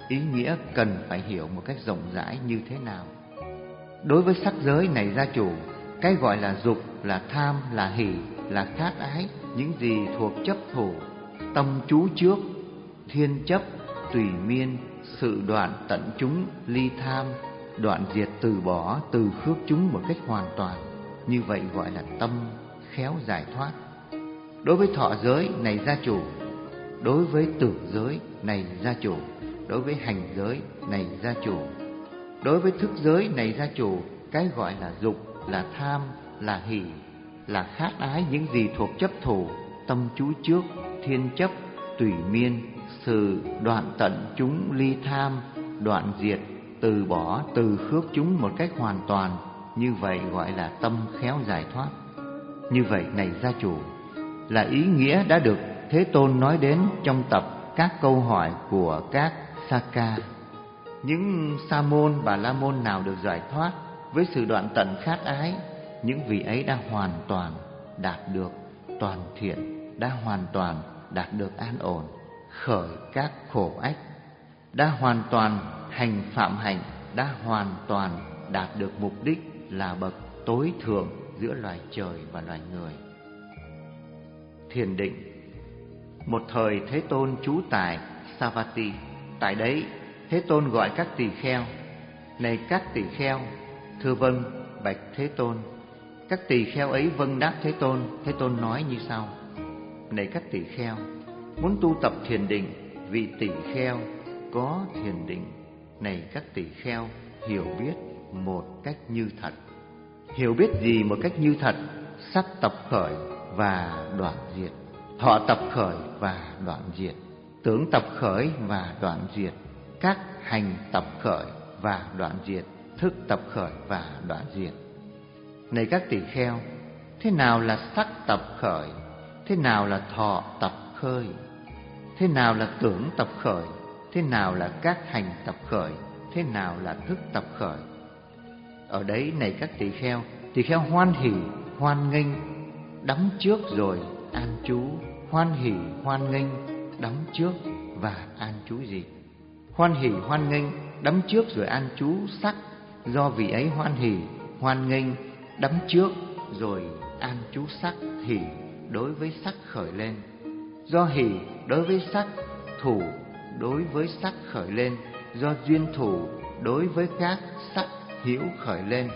ý nghĩa cần phải hiểu một cách rộng rãi như thế nào. Đối với sắc giới này gia chủ, cái gọi là dục, là tham, là hỷ, là khát ái, những gì thuộc chấp thủ, tâm chú trước, thiên chấp, tùy miên, sự đoạn tận chúng, ly tham, đoạn diệt từ bỏ, từ khước chúng một cách hoàn toàn, như vậy gọi là tâm khéo giải thoát. Đối với thọ giới này gia chủ, đối với tử giới này gia chủ, đối với hành giới này gia chủ, đối với thức giới này gia chủ, cái gọi là dục, là tham, là hỷ, là khát ái, những gì thuộc chấp thủ, tâm chú trước, thiên chấp, tùy miên, sự đoạn tận chúng, ly tham, đoạn diệt, từ bỏ, từ khước chúng một cách hoàn toàn, như vậy gọi là tâm khéo giải thoát. Như vậy này gia chủ, là ý nghĩa đã được Thế Tôn nói đến trong tập các câu hỏi của các Saka. Những Sa môn, Bà la môn nào được giải thoát với sự đoạn tận khát ái, những vị ấy đã hoàn toàn đạt được toàn thiện, đã hoàn toàn đạt được an ổn, khởi các khổ ách, đã hoàn toàn hành phạm hạnh, đã hoàn toàn đạt được mục đích là bậc tối thượng giữa loài trời và loài người. Thiền định. Một thời Thế Tôn trú tại Savatthi. Tại đấy Thế Tôn gọi các tỳ kheo: này các tỳ kheo. Thưa vâng, bạch Thế Tôn. Các tỳ kheo ấy vâng đáp Thế Tôn. Thế Tôn nói như sau: này các tỳ kheo, muốn tu tập thiền định, vị tỳ kheo có thiền định. Này các tỳ kheo, hiểu biết một cách như thật. Hiểu biết gì một cách như thật? Sắc tập khởi và đoạn diệt, thọ tập khởi và đoạn diệt, tưởng tập khởi và đoạn diệt, các hành tập khởi và đoạn diệt, thức tập khởi và đoạn diệt. Này các tỳ kheo, thế nào là sắc tập khởi? Thế nào là thọ tập khởi? Thế nào là tưởng tập khởi? Thế nào là các hành tập khởi? Thế nào là thức tập khởi? Ở đấy này các tỳ kheo, tỳ kheo hoan hỉ, hoan nghênh, đắm trước rồi an trú. Hoan hỉ, hoan nghênh, đắm trước và an trú gì? Hoan hỉ, hoan nghênh, đắm trước rồi an trú sắc. Do vị ấy hoan hỉ, hoan nghênh, đắm trước rồi an trú sắc. Hỉ đối với sắc khởi lên. Do hỉ đối với sắc, thủ đối với sắc khởi lên. Do duyên thủ đối với các sắc hữu khởi lên.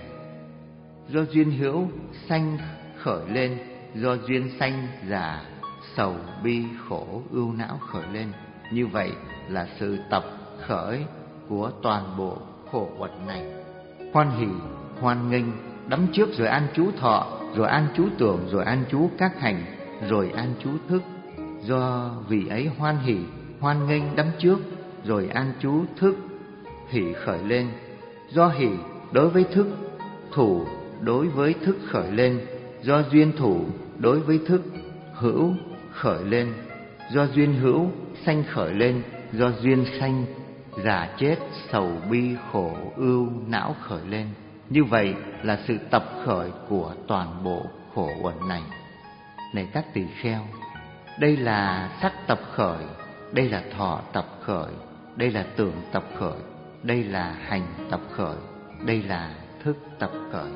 Do duyên hữu sanh khởi lên. Do duyên sanh già, sầu, bi, khổ, ưu não khởi lên. Như vậy là sự tập khởi của toàn bộ khổ uất này. Hoan hỉ, hoan nghênh, đắm trước rồi an trú thọ, rồi an trú tưởng, rồi an trú các hành, rồi an trú thức. Do vị ấy hoan hỉ, hoan nghênh, đắm trước, rồi an trú thức. Hỉ khởi lên. Do hỉ đối với thức, thủ đối với thức khởi lên. Do duyên thủ đối với thức hữu khởi lên. Do duyên hữu sanh khởi lên. Do duyên sanh già chết, sầu bi khổ ưu não khởi lên. Như vậy là sự tập khởi của toàn bộ khổ uẩn này. Này các tỳ kheo, đây là sắc tập khởi, đây là thọ tập khởi, đây là tưởng tập khởi, đây là hành tập khởi, đây là thức tập khởi.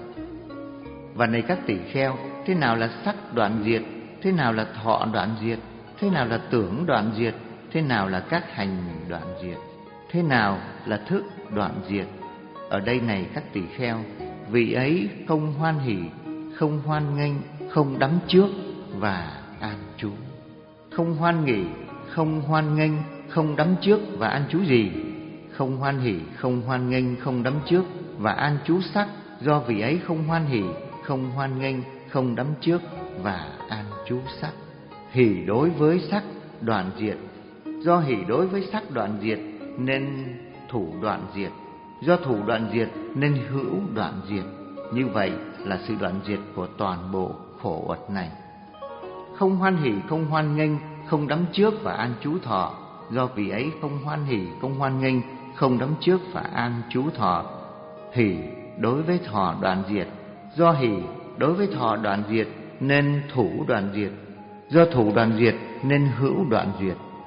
Và này các tỳ kheo, thế nào là sắc đoạn diệt? Thế nào là thọ đoạn diệt? Thế nào là tưởng đoạn diệt? Thế nào là các hành đoạn diệt? Thế nào là thức đoạn diệt? Ở đây này các tỳ kheo, vị ấy không hoan hỉ, không hoan nghênh, không đắm trước và an trú. Không hoan nghỉ, không hoan nghênh, không đắm trước và an trú gì? Không hoan hỉ, không hoan nghênh, không đắm trước và an trú sắc. Do vị ấy không hoan hỉ, không hoan nghênh, không đắm trước và an trú sắc. Hỉ đối với sắc đoạn diệt. Do hỉ đối với sắc đoạn diệt nên thủ đoạn diệt. Do thủ đoạn diệt nên hữu đoạn diệt. Như vậy là sự đoạn diệt của toàn bộ khổ uất này. Không hoan hỉ, không hoan nghênh, không đắm trước và an trú thọ. Do vị ấy không hoan hỉ, không hoan nghênh, không đắm trước và an trú thọ. Hỉ đối với thọ đoạn diệt. Do hỉ đối với thọ đoạn diệt nên thủ đoạn diệt. Do thủ đoạn diệt nên hữu đoạn diệt.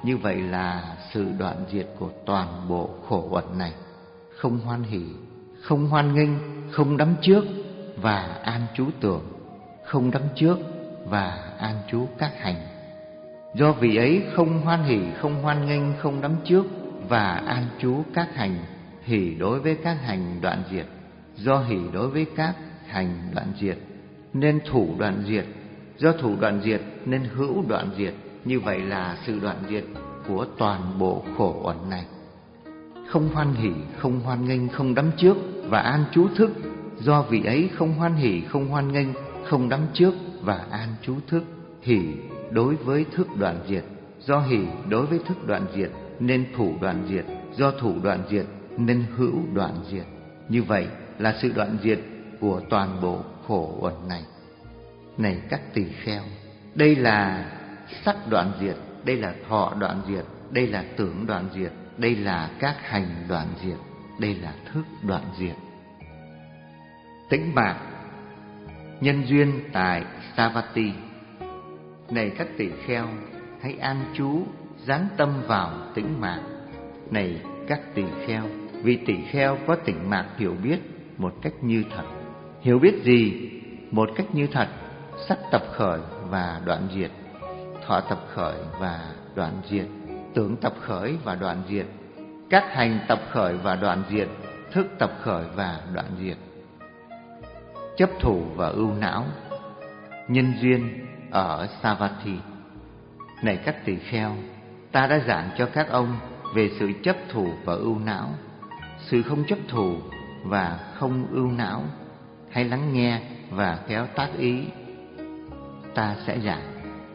Như vậy là sự đoạn diệt của toàn bộ khổ uẩn này. Không hoan hỷ, không hoan nghênh, không đắm trước và an trú tưởng, không đắm trước và an trú các hành. Do vì ấy không hoan hỷ, không hoan nghênh, không đắm trước và an trú các hành. Hỷ đối với các hành đoạn diệt. Do hỷ đối với các hành đoạn diệt nên thủ đoạn diệt. Do thủ đoạn diệt nên hữu đoạn diệt. Như vậy là sự đoạn diệt của toàn bộ khổ uẩn này. Không hoan hỷ, không hoan nghênh, không đắm trước và an trú thức. Do vì ấy không hoan hỷ, không hoan nghênh, không đắm trước và an trú thức. Hỷ đối với thức đoạn diệt. Do hỷ đối với thức đoạn diệt nên thủ đoạn diệt. Do thủ đoạn diệt nên hữu đoạn diệt. Như vậy là sự đoạn diệt của toàn bộ khổ uẩn này. Này các tỳ kheo, đây là sắc đoạn diệt, đây là thọ đoạn diệt, đây là tưởng đoạn diệt, đây là các hành đoạn diệt, đây là thức đoạn diệt. Tĩnh mạc nhân duyên tại Savatthi. Này các tỳ kheo, hãy an trú dán tâm vào tĩnh mạc. Này các tỳ kheo, vì tỳ kheo có tĩnh mạc hiểu biết một cách như thật. Hiểu biết gì? Một cách như thật. Sắc tập khởi và đoạn diệt, thọ tập khởi và đoạn diệt, tưởng tập khởi và đoạn diệt, các hành tập khởi và đoạn diệt, thức tập khởi và đoạn diệt. Chấp thủ và ưu não nhân duyên ở Savatthi. Này các tỳ kheo, ta đã giảng cho các ông về sự chấp thủ và ưu não. Sự không chấp thủ và không ưu não, hãy lắng nghe và khéo tác ý. Ta sẽ giảng.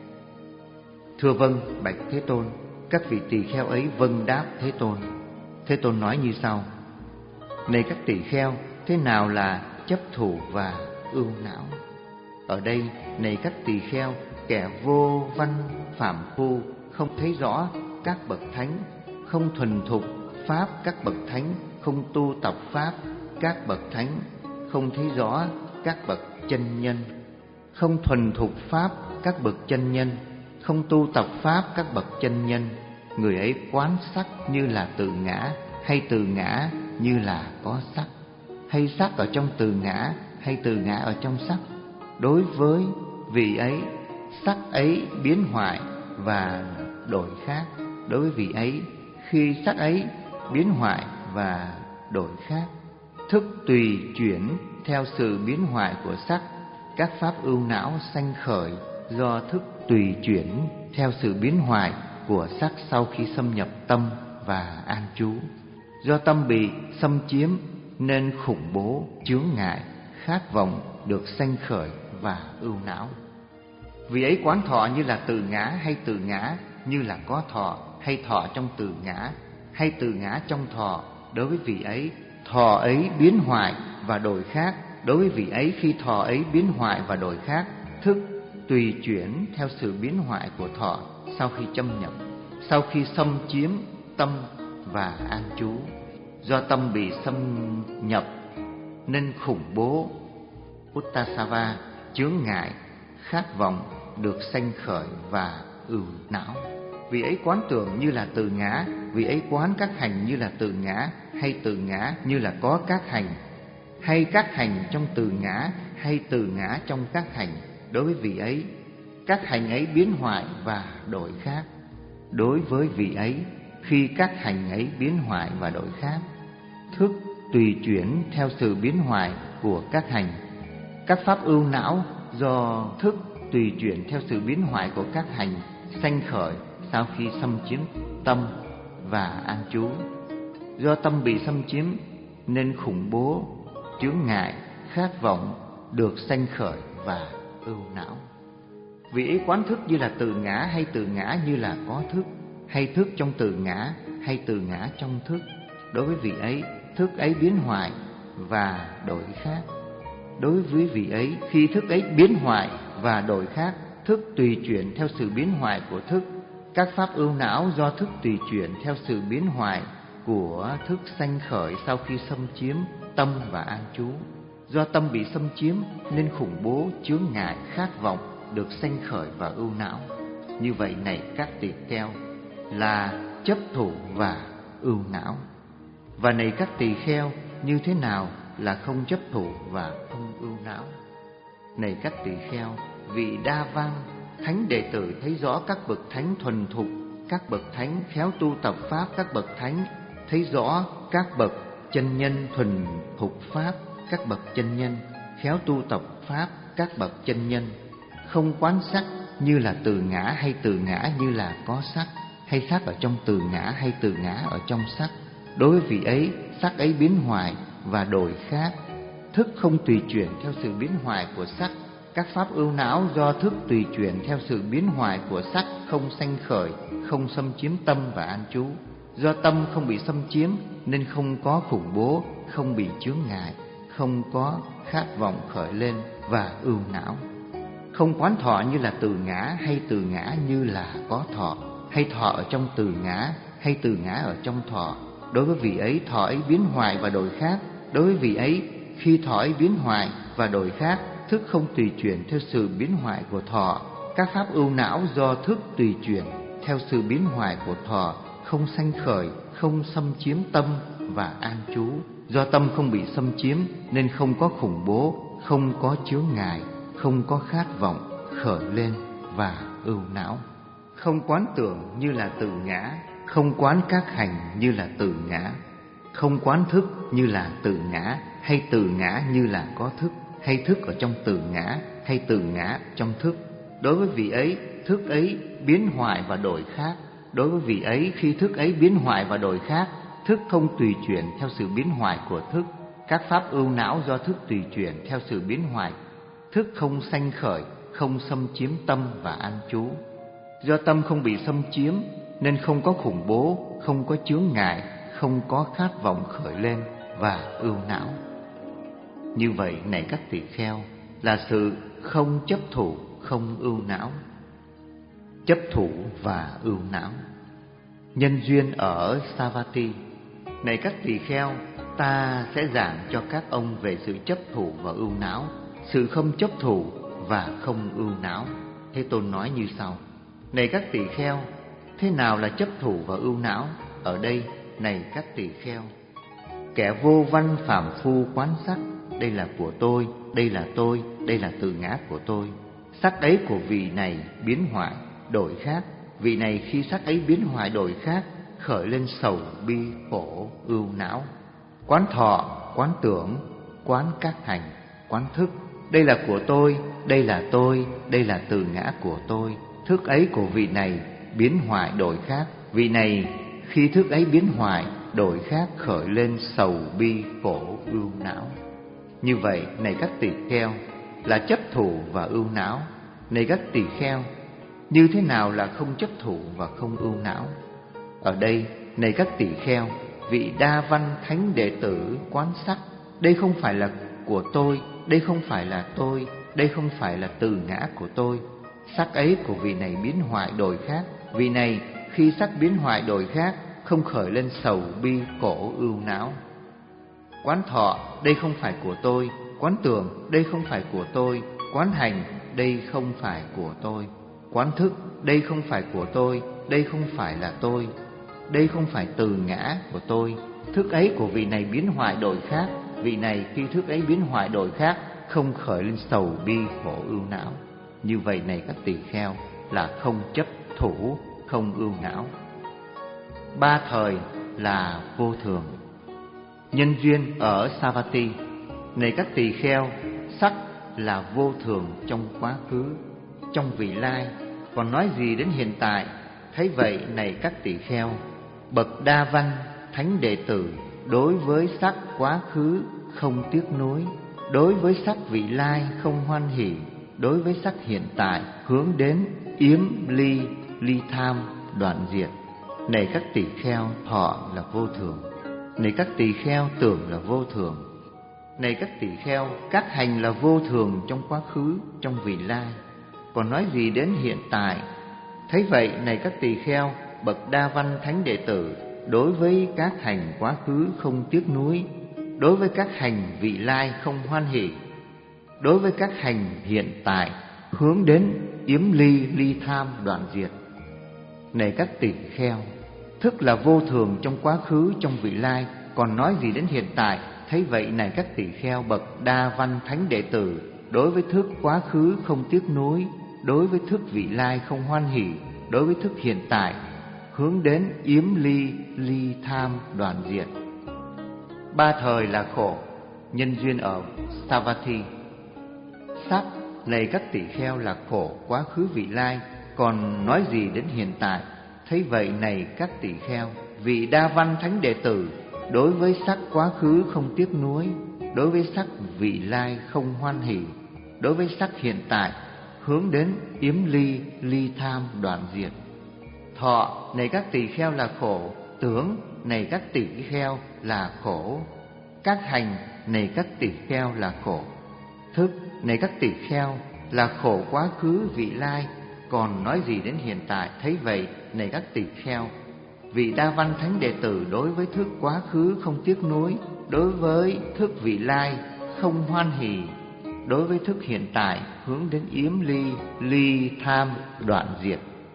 Thưa vâng, bạch Thế Tôn. Các vị tỳ kheo ấy vâng đáp Thế Tôn. Thế Tôn nói như sau: Này các tỳ kheo, thế nào là chấp thủ và ưu não? Ở đây, này các tỳ kheo, kẻ vô văn phàm phu, không thấy rõ các bậc thánh, không thuần thục pháp các bậc thánh, không tu tập pháp các bậc thánh, không thấy rõ các bậc chân nhân, không thuần thục pháp các bậc chân nhân, không tu tập pháp các bậc chân nhân. Người ấy quán sắc như là từ ngã, hay từ ngã như là có sắc, hay sắc ở trong từ ngã, hay từ ngã ở trong sắc. Đối với vị ấy, sắc ấy biến hoại và đổi khác. Đối với vị ấy, khi sắc ấy biến hoại và đổi khác, thức tùy chuyển theo sự biến hoại của sắc. Các pháp ưu não sanh khởi do thức tùy chuyển theo sự biến hoại của sắc sau khi xâm nhập tâm và an trú. Do tâm bị xâm chiếm nên khủng bố, chướng ngại, khát vọng được sanh khởi và ưu não. Vì ấy quán thọ như là từ ngã, hay từ ngã như là có thọ, hay thọ trong từ ngã, hay từ ngã trong thọ. Đối với vị ấy, thọ ấy biến hoại và đổi khác. Đối với vị ấy, khi thọ ấy biến hoại và đổi khác, thức tùy chuyển theo sự biến hoại của thọ sau khi châm nhập, sau khi xâm chiếm tâm và an trú. Do tâm bị xâm nhập nên khủng bố, uttasava, chướng ngại, khát vọng được sanh khởi và ưu não. Vì ấy quán tưởng như là từ ngã, vì ấy quán các hành như là từ ngã, hay từ ngã như là có các hành, hay các hành trong từ ngã, hay từ ngã trong các hành. Đối với vị ấy, các hành ấy biến hoại và đổi khác. Đối với vị ấy, khi các hành ấy biến hoại và đổi khác, thức tùy chuyển theo sự biến hoại của các hành. Các pháp ưu não do thức tùy chuyển theo sự biến hoại của các hành sanh khởi sau khi xâm chiếm tâm và an trú. Do tâm bị xâm chiếm nên khủng bố, chướng ngại, khát vọng được sanh khởi và ưu não. Vì ấy quán thức như là từ ngã, hay từ ngã như là có thức, hay thức trong từ ngã, hay từ ngã trong thức. Đối với vị ấy, thức ấy biến hoại và đổi khác. Đối với vị ấy, khi thức ấy biến hoại và đổi khác, thức tùy chuyển theo sự biến hoại của thức. Các pháp ưu não do thức tùy chuyển theo sự biến hoại của thức sanh khởi sau khi xâm chiếm tâm và an trú. Do tâm bị xâm chiếm nên khủng bố, chướng ngại, khát vọng được sanh khởi và ưu não. Như vậy này các tỳ kheo, là chấp thủ và ưu não. Và này các tỳ kheo, như thế nào là không chấp thủ và không ưu não? Này các tỳ kheo, vị Đa Văn thánh đệ tử thấy rõ các bậc thánh thuần thục, các bậc thánh khéo tu tập pháp, các bậc thánh thấy rõ các bậc chân nhân thuần thục pháp, các bậc chân nhân khéo tu tập pháp, các bậc chân nhân không quán sắc như là từ ngã hay từ ngã như là có sắc, hay sắc ở trong từ ngã hay từ ngã ở trong sắc. Đối với vị ấy, sắc ấy biến hoại và đổi khác, thức không tùy chuyển theo sự biến hoại của sắc. Các pháp ưu não do thức tùy chuyển theo sự biến hoại của sắc, không sanh khởi, không xâm chiếm tâm và an trú. Do tâm không bị xâm chiếm nên không có khủng bố, không bị chướng ngại, không có khát vọng khởi lên và ưu não. Không quán thọ như là từ ngã hay từ ngã như là có thọ, hay thọ ở trong từ ngã hay từ ngã ở trong thọ. Đối với vị ấy, thọ ấy biến hoại và đổi khác. Đối với vị ấy, khi thọ ấy biến hoại và đổi khác, thức không tùy chuyển theo sự biến hoại của thọ. Các pháp ưu não do thức tùy chuyển theo sự biến hoại của thọ, không sanh khởi, không xâm chiếm tâm và an trú. Do tâm không bị xâm chiếm nên không có khủng bố, không có chướng ngại, không có khát vọng khởi lên và ưu não. Không quán tưởng như là từ ngã, không quán các hành như là từ ngã, không quán thức như là từ ngã, hay từ ngã như là có thức, hay thức ở trong từ ngã, hay từ ngã trong thức. Đối với vị ấy, thức ấy biến hoại và đổi khác. Đối với vị ấy, khi thức ấy biến hoại và đổi khác, thức không tùy chuyển theo sự biến hoại của thức. Các pháp ưu não do thức tùy chuyển theo sự biến hoại, thức không sanh khởi, không xâm chiếm tâm và an trú. Do tâm không bị xâm chiếm nên không có khủng bố, không có chướng ngại, không có khát vọng khởi lên và ưu não. Như vậy này các tỳ kheo, là sự không chấp thủ, không ưu não. Chấp thủ và ưu não. Nhân duyên ở Savatthi. Này các tỳ kheo, ta sẽ giảng cho các ông về sự chấp thủ và ưu não, sự không chấp thủ và không ưu não. Thế Tôn nói như sau: này các tỳ kheo, thế nào là chấp thủ và ưu não? Ở đây, này các tỳ kheo, kẻ vô văn phàm phu quán sắc, đây là của tôi, đây là tôi, đây là từ ngã của tôi. Sắc ấy của vị này biến hoại, đổi khác. Vị này khi sắc ấy biến hoại đổi khác, khởi lên sầu bi khổ ưu não. Quán thọ, quán tưởng, quán các hành, quán thức, đây là của tôi, đây là tôi, đây là từ ngã của tôi. Thức ấy của vị này biến hoại đổi khác. Vị này khi thức ấy biến hoại đổi khác, khởi lên sầu bi khổ ưu não. Như vậy này các tỳ kheo, là chấp thủ và ưu não. Này các tỳ kheo, như thế nào là không chấp thủ và không ưu não? Ở đây, này các tỳ kheo, vị Đa Văn thánh đệ tử quán sắc, đây không phải là của tôi, đây không phải là tôi, đây không phải là từ ngã của tôi. Sắc ấy của vị này biến hoại đổi khác. Vị này khi sắc biến hoại đổi khác, không khởi lên sầu bi khổ ưu não. Quán thọ, đây không phải của tôi. Quán tưởng, đây không phải của tôi. Quán hành, đây không phải của tôi. Quán thức, đây không phải của tôi, đây không phải là tôi, đây không phải từ ngã của tôi. Thức ấy của vị này biến hoại đổi khác. Vị này khi thức ấy biến hoại đổi khác, không khởi lên sầu bi khổ ưu não. Như vậy này các tỳ kheo, là không chấp thủ, không ưu não. Ba thời là vô thường. Nhân duyên ở Savatthi. Này các tỳ kheo, sắc là vô thường trong quá khứ, trong vị lai, còn nói gì đến hiện tại? Thấy vậy này các tỳ kheo, bậc Đa Văn thánh đệ tử đối với sắc quá khứ không tiếc nuối, đối với sắc vị lai không hoan hỉ, đối với sắc hiện tại hướng đến yếm ly ly tham đoạn diệt. Này các tỳ kheo, thọ là vô thường. Này các tỳ kheo, tưởng là vô thường. Này các tỳ kheo, các hành là vô thường trong quá khứ, trong vị lai, còn nói gì đến hiện tại? Thấy vậy này các tỳ kheo, bậc Đa Văn thánh đệ tử đối với các hành quá khứ không tiếc nuối, đối với các hành vị lai không hoan hỉ, đối với các hành hiện tại hướng đến yếm ly ly tham đoạn diệt. này các tỷ kheo. Thức là vô thường trong quá khứ, trong vị lai, còn nói gì đến hiện tại? Thấy vậy này các tỷ kheo, bậc đa văn thánh đệ tử đối với thức quá khứ không tiếc nuối, đối với thức vị lai không hoan hỉ, đối với thức hiện tại hướng đến yếm ly, ly tham đoạn diệt. Ba thời là khổ, nhân duyên ở Savatthi. Sắc này các tỷ kheo là khổ quá khứ vị lai, còn nói gì đến hiện tại? Thấy vậy này các tỷ kheo, vị đa văn thánh đệ tử đối với sắc quá khứ không tiếc nuối, đối với sắc vị lai không hoan hỉ, đối với sắc hiện tại hướng đến yếm ly, ly tham đoạn diệt. Thọ này các tỷ kheo là khổ, tưởng này các tỷ kheo là khổ, các hành này các tỷ kheo là khổ, thức này các tỷ kheo là khổ quá khứ vị lai, còn nói gì đến hiện tại? Thấy vậy này các tỷ kheo, vị đa văn thánh đệ tử đối với thức quá khứ không tiếc nuối, đối với thức vị lai không hoan hỉ, đối với thức hiện tại hướng đến yếm ly, ly tham đoạn diệt.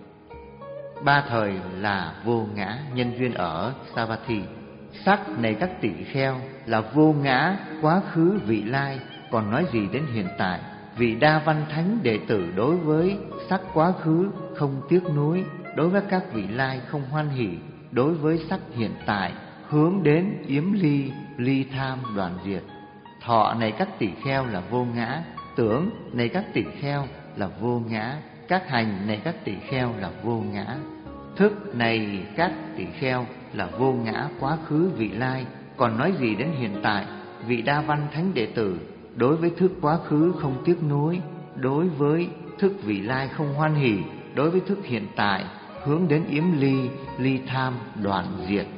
Ba thời là vô ngã, nhân duyên ở Savatthi. Sắc này các tỷ kheo là vô ngã quá khứ vị lai, còn nói gì đến hiện tại? Vị đa văn thánh đệ tử đối với sắc quá khứ không tiếc nuối, đối với các vị lai không hoan hỉ, đối với sắc hiện tại hướng đến yếm ly, ly tham đoạn diệt. Thọ này các tỷ kheo là vô ngã, tưởng này các tỷ kheo là vô ngã, các hành này các tỷ kheo là vô ngã, thức này các tỷ kheo là vô ngã quá khứ vị lai, còn nói gì đến hiện tại? Vị đa văn thánh đệ tử đối với thức quá khứ không tiếc nuối, đối với thức vị lai không hoan hỉ, đối với thức hiện tại hướng đến yếm ly, ly tham đoạn diệt.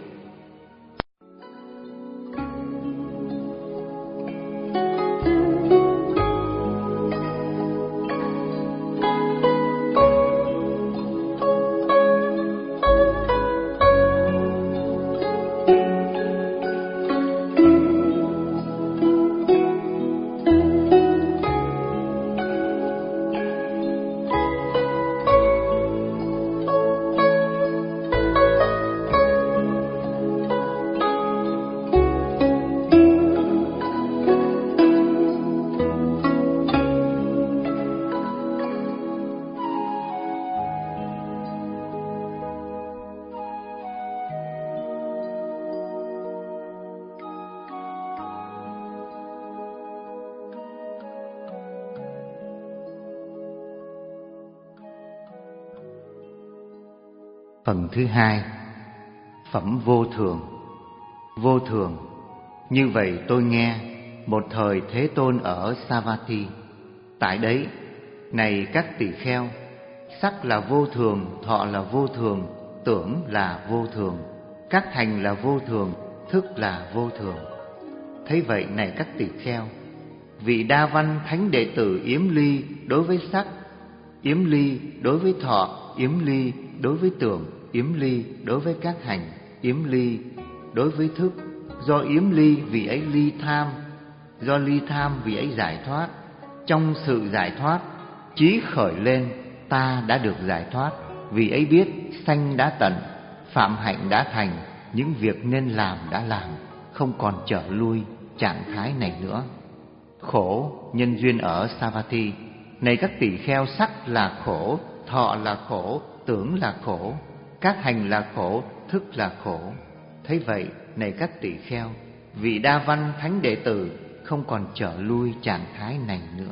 Phần thứ hai, phẩm vô thường. Vô thường. Như vậy tôi nghe, một thời Thế Tôn ở Savatthi. Tại đấy, này các tỷ kheo, sắc là vô thường, thọ là vô thường, tưởng là vô thường, các hành là vô thường, thức là vô thường. Thấy vậy này các tỷ kheo, vị đa văn thánh đệ tử yếm ly đối với sắc, yếm ly đối với thọ, yếm ly đối với tưởng, yếm ly đối với các hành, yếm ly đối với thức. Do yếm ly vì ấy ly tham, do ly tham vì ấy giải thoát. Trong sự giải thoát, chí khởi lên ta đã được giải thoát, vì ấy biết sanh đã tận, phạm hạnh đã thành, những việc nên làm đã làm, không còn trở lui trạng thái này nữa. Khổ, nhân duyên ở Savatthi. Này các tỷ kheo, sắc là khổ, thọ là khổ, tưởng là khổ, các hành là khổ, thức là khổ. Thấy vậy, này các tỷ kheo, vị đa văn thánh đệ tử không còn trở lui trạng thái này nữa.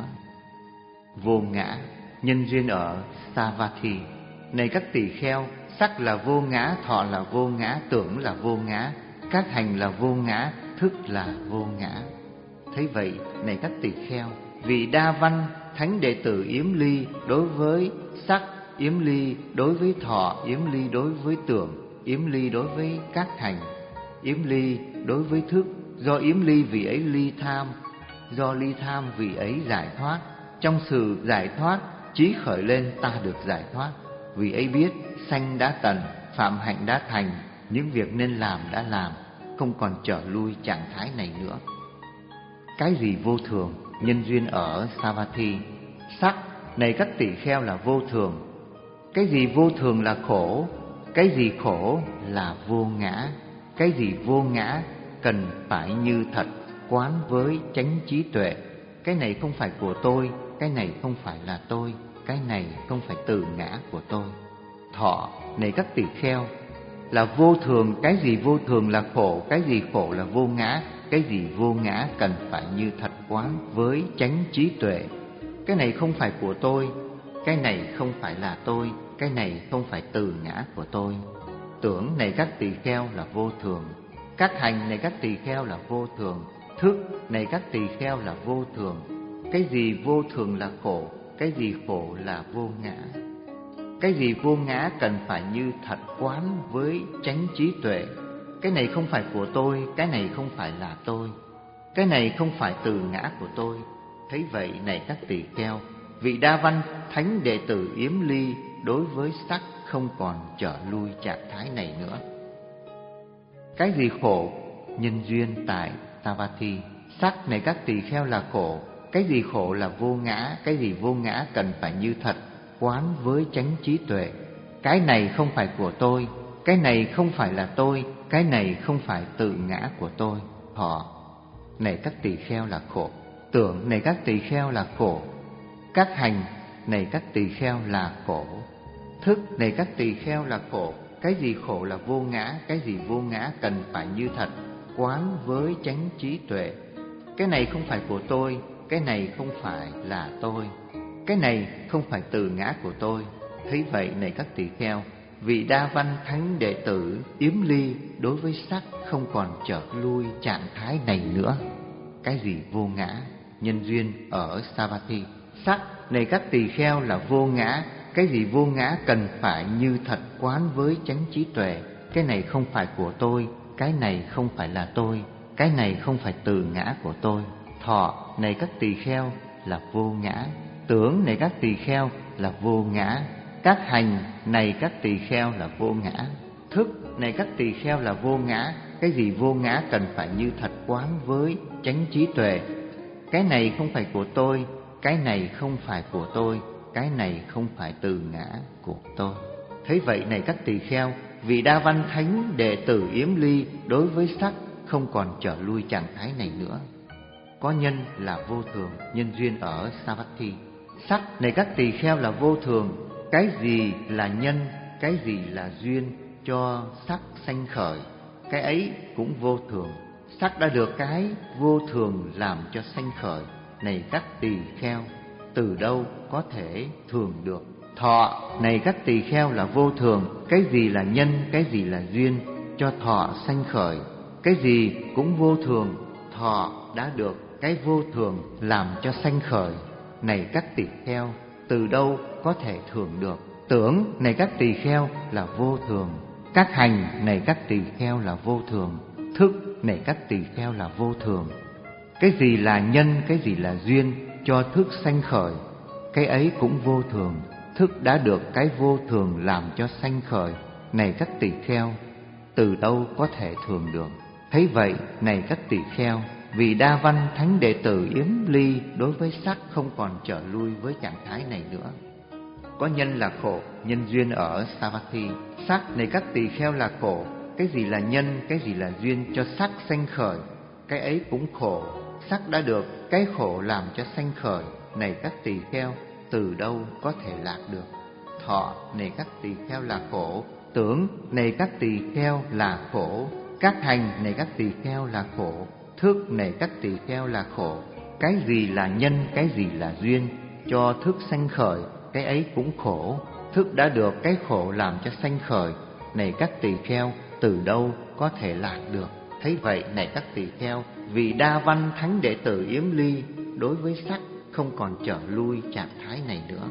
Vô ngã, nhân duyên ở Savatthi. Này các tỷ kheo, sắc là vô ngã, thọ là vô ngã, tưởng là vô ngã, các hành là vô ngã, thức là vô ngã. Thấy vậy, này các tỷ kheo, vị đa văn thánh đệ tử yếm ly đối với sắc, yếm ly đối với thọ, yếm ly đối với tưởng, yếm ly đối với các hành, yếm ly đối với thức. Do yếm ly vì ấy ly tham, do ly tham vì ấy giải thoát. Trong sự giải thoát, chí khởi lên ta được giải thoát, vì ấy biết sanh đã tận, phạm hạnh đã thành, những việc nên làm đã làm, không còn trở lui trạng thái này nữa. Cái gì vô thường, nhân duyên ở Savatthi. Sắc này các tỷ kheo là vô thường, Cái gì vô thường là khổ, cái gì khổ là vô ngã. Cái gì vô ngã cần phải như thật quán với chánh trí tuệ. Cái này không phải của tôi, cái này không phải là tôi, cái này không phải từ ngã của tôi. Thọ này các tỳ kheo, là vô thường. Cái gì vô thường là khổ, cái gì khổ là vô ngã. Cái gì vô ngã cần phải như thật quán với chánh trí tuệ. Cái này không phải của tôi, cái này không phải là tôi, cái này không phải từ ngã của tôi. Tưởng này các tỳ kheo là vô thường. Các hành này các tỳ kheo là vô thường. Thức này các tỳ kheo là vô thường. Cái gì vô thường là khổ, cái gì khổ là vô ngã. Cái gì vô ngã cần phải như thật quán với chánh trí tuệ. Cái này không phải của tôi, cái này không phải là tôi, cái này không phải từ ngã của tôi. Thấy vậy này các tỳ kheo, vị Đa Văn thánh đệ tử Yếm Ly đối với sắc không còn trở lui trạng thái này nữa. Cái gì khổ? Nhân duyên tại Savatthi. Sắc này các tỳ kheo là khổ. Cái gì khổ là vô ngã. Cái gì vô ngã cần phải như thật quán với chánh trí tuệ. Cái này không phải của tôi, cái này không phải là tôi, cái này không phải tự ngã của tôi. Thọ này các tỳ kheo là khổ. Tưởng này các tỳ kheo là khổ. Các hành này các tỳ kheo là khổ. Thức này các tỳ kheo là khổ. Cái gì khổ là vô ngã, cái gì vô ngã cần phải như thật quán với chánh trí tuệ. Cái này không phải của tôi, cái này không phải là tôi, cái này không phải từ ngã của tôi. Thấy vậy này các tỳ kheo, vị Đa Văn thánh đệ tử Yếm Ly đối với sắc không còn trở lui trạng thái này nữa. Cái gì vô ngã? Nhân duyên ở Savatthi. Sắc này các tỳ kheo là vô ngã. Cái gì vô ngã cần phải như thật quán với chánh trí tuệ. Cái này không phải của tôi, cái này không phải là tôi, cái này không phải từ ngã của tôi. Thọ này các tỳ kheo là vô ngã. Tưởng này các tỳ kheo là vô ngã. Các hành này các tỳ kheo là vô ngã. Thức này các tỳ kheo là vô ngã. Cái gì vô ngã cần phải như thật quán với chánh trí tuệ. Cái này không phải của tôi, cái này không phải của tôi, cái này không phải từ ngã của tôi. Thấy vậy này các tỳ kheo, vị Đa Văn thánh đệ tử Yếm Ly đối với sắc không còn trở lui trạng thái này nữa. Có nhân là vô thường, nhân duyên ở Savatthi. Sắc này các tỳ kheo là vô thường. Cái gì là nhân, cái gì là duyên cho sắc sanh khởi, cái ấy cũng vô thường. Sắc đã được cái vô thường làm cho sanh khởi, này các tỳ kheo, từ đâu có thể thường được. Thọ này các tỳ kheo là vô thường. Cái gì là nhân, cái gì là duyên cho thọ sanh khởi, cái gì cũng vô thường. Thọ đã được cái vô thường làm cho sanh khởi, này các tỳ kheo, từ đâu có thể thường được. Tưởng này các tỳ kheo là vô thường. Các hành này các tỳ kheo là vô thường. Thức này các tỳ kheo là vô thường. Cái gì là nhân, cái gì là duyên cho thức sanh khởi, cái ấy cũng vô thường. Thức đã được cái vô thường làm cho sanh khởi, này các tỳ kheo, từ đâu có thể thường được. Thấy vậy này các tỳ kheo, vì Đa Văn thánh đệ tử Yếm Ly đối với sắc không còn trở lui với trạng thái này nữa. Có nhân là khổ, nhân duyên ở Savatthi. Sắc này các tỳ kheo là khổ. Cái gì là nhân, cái gì là duyên cho sắc sanh khởi, cái ấy cũng khổ. Sắc đã được cái khổ làm cho sanh khởi, này các tỳ kheo, từ đâu có thể lạc được. Thọ này các tỳ kheo là khổ. Tưởng này các tỳ kheo là khổ. Các hành này các tỳ kheo là khổ. Thức này các tỳ kheo là khổ. Cái gì là nhân, cái gì là duyên cho thức sanh khởi, cái ấy cũng khổ. Thức đã được cái khổ làm cho sanh khởi, này các tỳ kheo, từ đâu có thể lạc được. Thấy vậy này các tỳ kheo, vì Đa Văn thánh đệ tử Yếm Ly đối với sắc không còn trở lui trạng thái này nữa.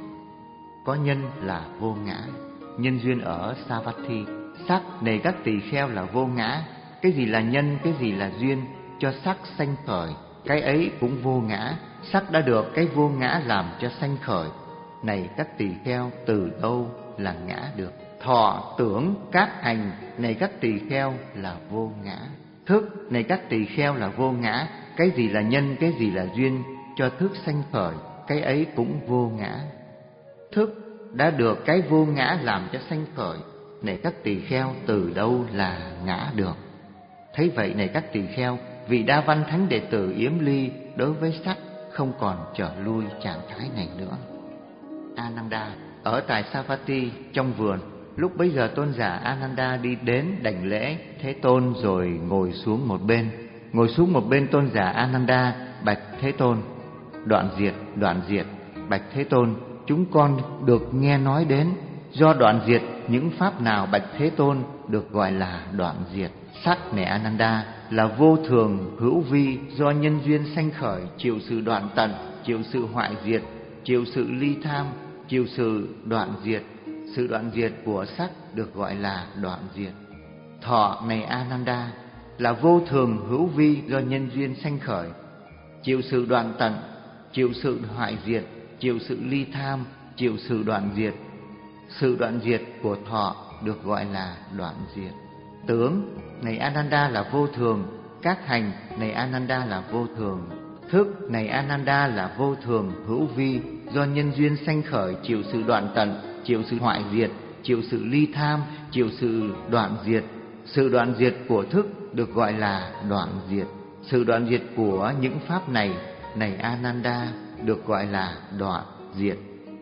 Có nhân là vô ngã, nhân duyên ở Savatthi. Sắc này các tỳ kheo là vô ngã. Cái gì là nhân, cái gì là duyên cho sắc sanh khởi, cái ấy cũng vô ngã. Sắc đã được cái vô ngã làm cho sanh khởi, này các tỳ kheo, từ đâu là ngã được. Thọ tưởng các hành này các tỳ kheo là vô ngã. Thức này các tỳ kheo là vô ngã. Cái gì là nhân, cái gì là duyên cho thức sanh khởi, cái ấy cũng vô ngã. Thức đã được cái vô ngã làm cho sanh khởi. Này các tỳ kheo, từ đâu là ngã được? Thấy vậy này các tỳ kheo, vị Đa Văn thánh đệ tử Yếm Ly đối với sắc không còn trở lui trạng thái này nữa. Ananda ở tại Savatthi trong vườn, lúc bấy giờ tôn giả Ananda đi đến đảnh lễ Thế Tôn rồi ngồi xuống một bên. Ngồi xuống một bên tôn giả Ananda bạch Thế Tôn: Đoạn diệt, đoạn diệt. Bạch Thế Tôn, chúng con được nghe nói đến do đoạn diệt những pháp nào bạch Thế Tôn được gọi là đoạn diệt? Sắc này Ananda là vô thường hữu vi, do nhân duyên sanh khởi, chịu sự đoạn tận, chịu sự hoại diệt, chịu sự ly tham, chịu sự đoạn diệt. Sự đoạn diệt của sắc được gọi là đoạn diệt. Thọ này Ananda là vô thường hữu vi, do nhân duyên sanh khởi, chịu sự đoạn tận, chịu sự hoại diệt, chịu sự ly tham, chịu sự đoạn diệt. Sự đoạn diệt của thọ được gọi là đoạn diệt. Tướng này Ananda là vô thường, các hành này Ananda là vô thường, thức này Ananda là vô thường hữu vi, do nhân duyên sanh khởi, chịu sự đoạn tận, chịu sự hoại diệt, chịu sự ly tham, chịu sự đoạn diệt. Sự đoạn diệt của thức được gọi là đoạn diệt. Sự đoạn diệt của những pháp này này Ananda được gọi là đoạn diệt.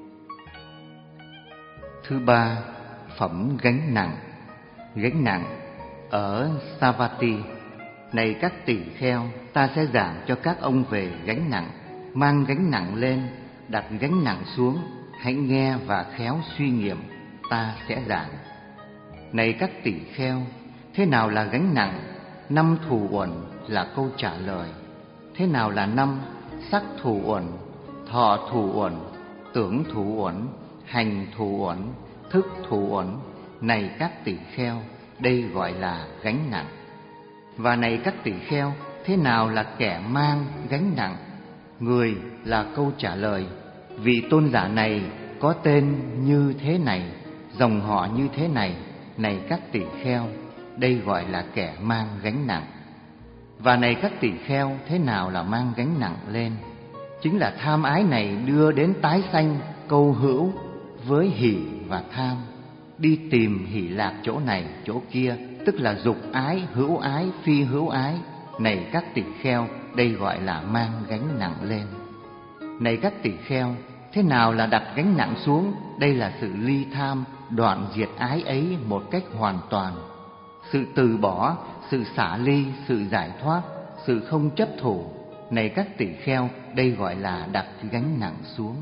Thứ ba, phẩm gánh nặng. Gánh nặng ở Savatthi. Này các tỳ kheo, ta sẽ giảng cho các ông về gánh nặng. Mang gánh nặng lên, đặt gánh nặng xuống, hãy nghe và khéo suy nghiệm, ta sẽ giảng. Này các tỳ kheo, thế nào là gánh nặng? Năm thủ uẩn là câu trả lời. Thế nào là năm? Sắc thủ uẩn, thọ thủ uẩn, tưởng thủ uẩn, hành thủ uẩn, thức thủ uẩn. Này các tỳ kheo, đây gọi là gánh nặng. Và này các tỳ kheo, thế nào là kẻ mang gánh nặng? Người là câu trả lời. Vị tôn giả này có tên như thế này, dòng họ như thế này. Này các tỳ kheo, đây gọi là kẻ mang gánh nặng. Và này các tỳ kheo, thế nào là mang gánh nặng lên? Chính là tham ái này đưa đến tái sanh câu hữu với hỷ và tham, đi tìm hỷ lạc chỗ này chỗ kia, tức là dục ái, hữu ái, phi hữu ái. Này các tỳ kheo, đây gọi là mang gánh nặng lên. Này các tỳ kheo, thế nào là đặt gánh nặng xuống? Đây là sự ly tham, đoạn diệt ái ấy một cách hoàn toàn. Sự từ bỏ, sự xả ly, sự giải thoát, sự không chấp thủ. Này các tỳ kheo, đây gọi là đặt gánh nặng xuống.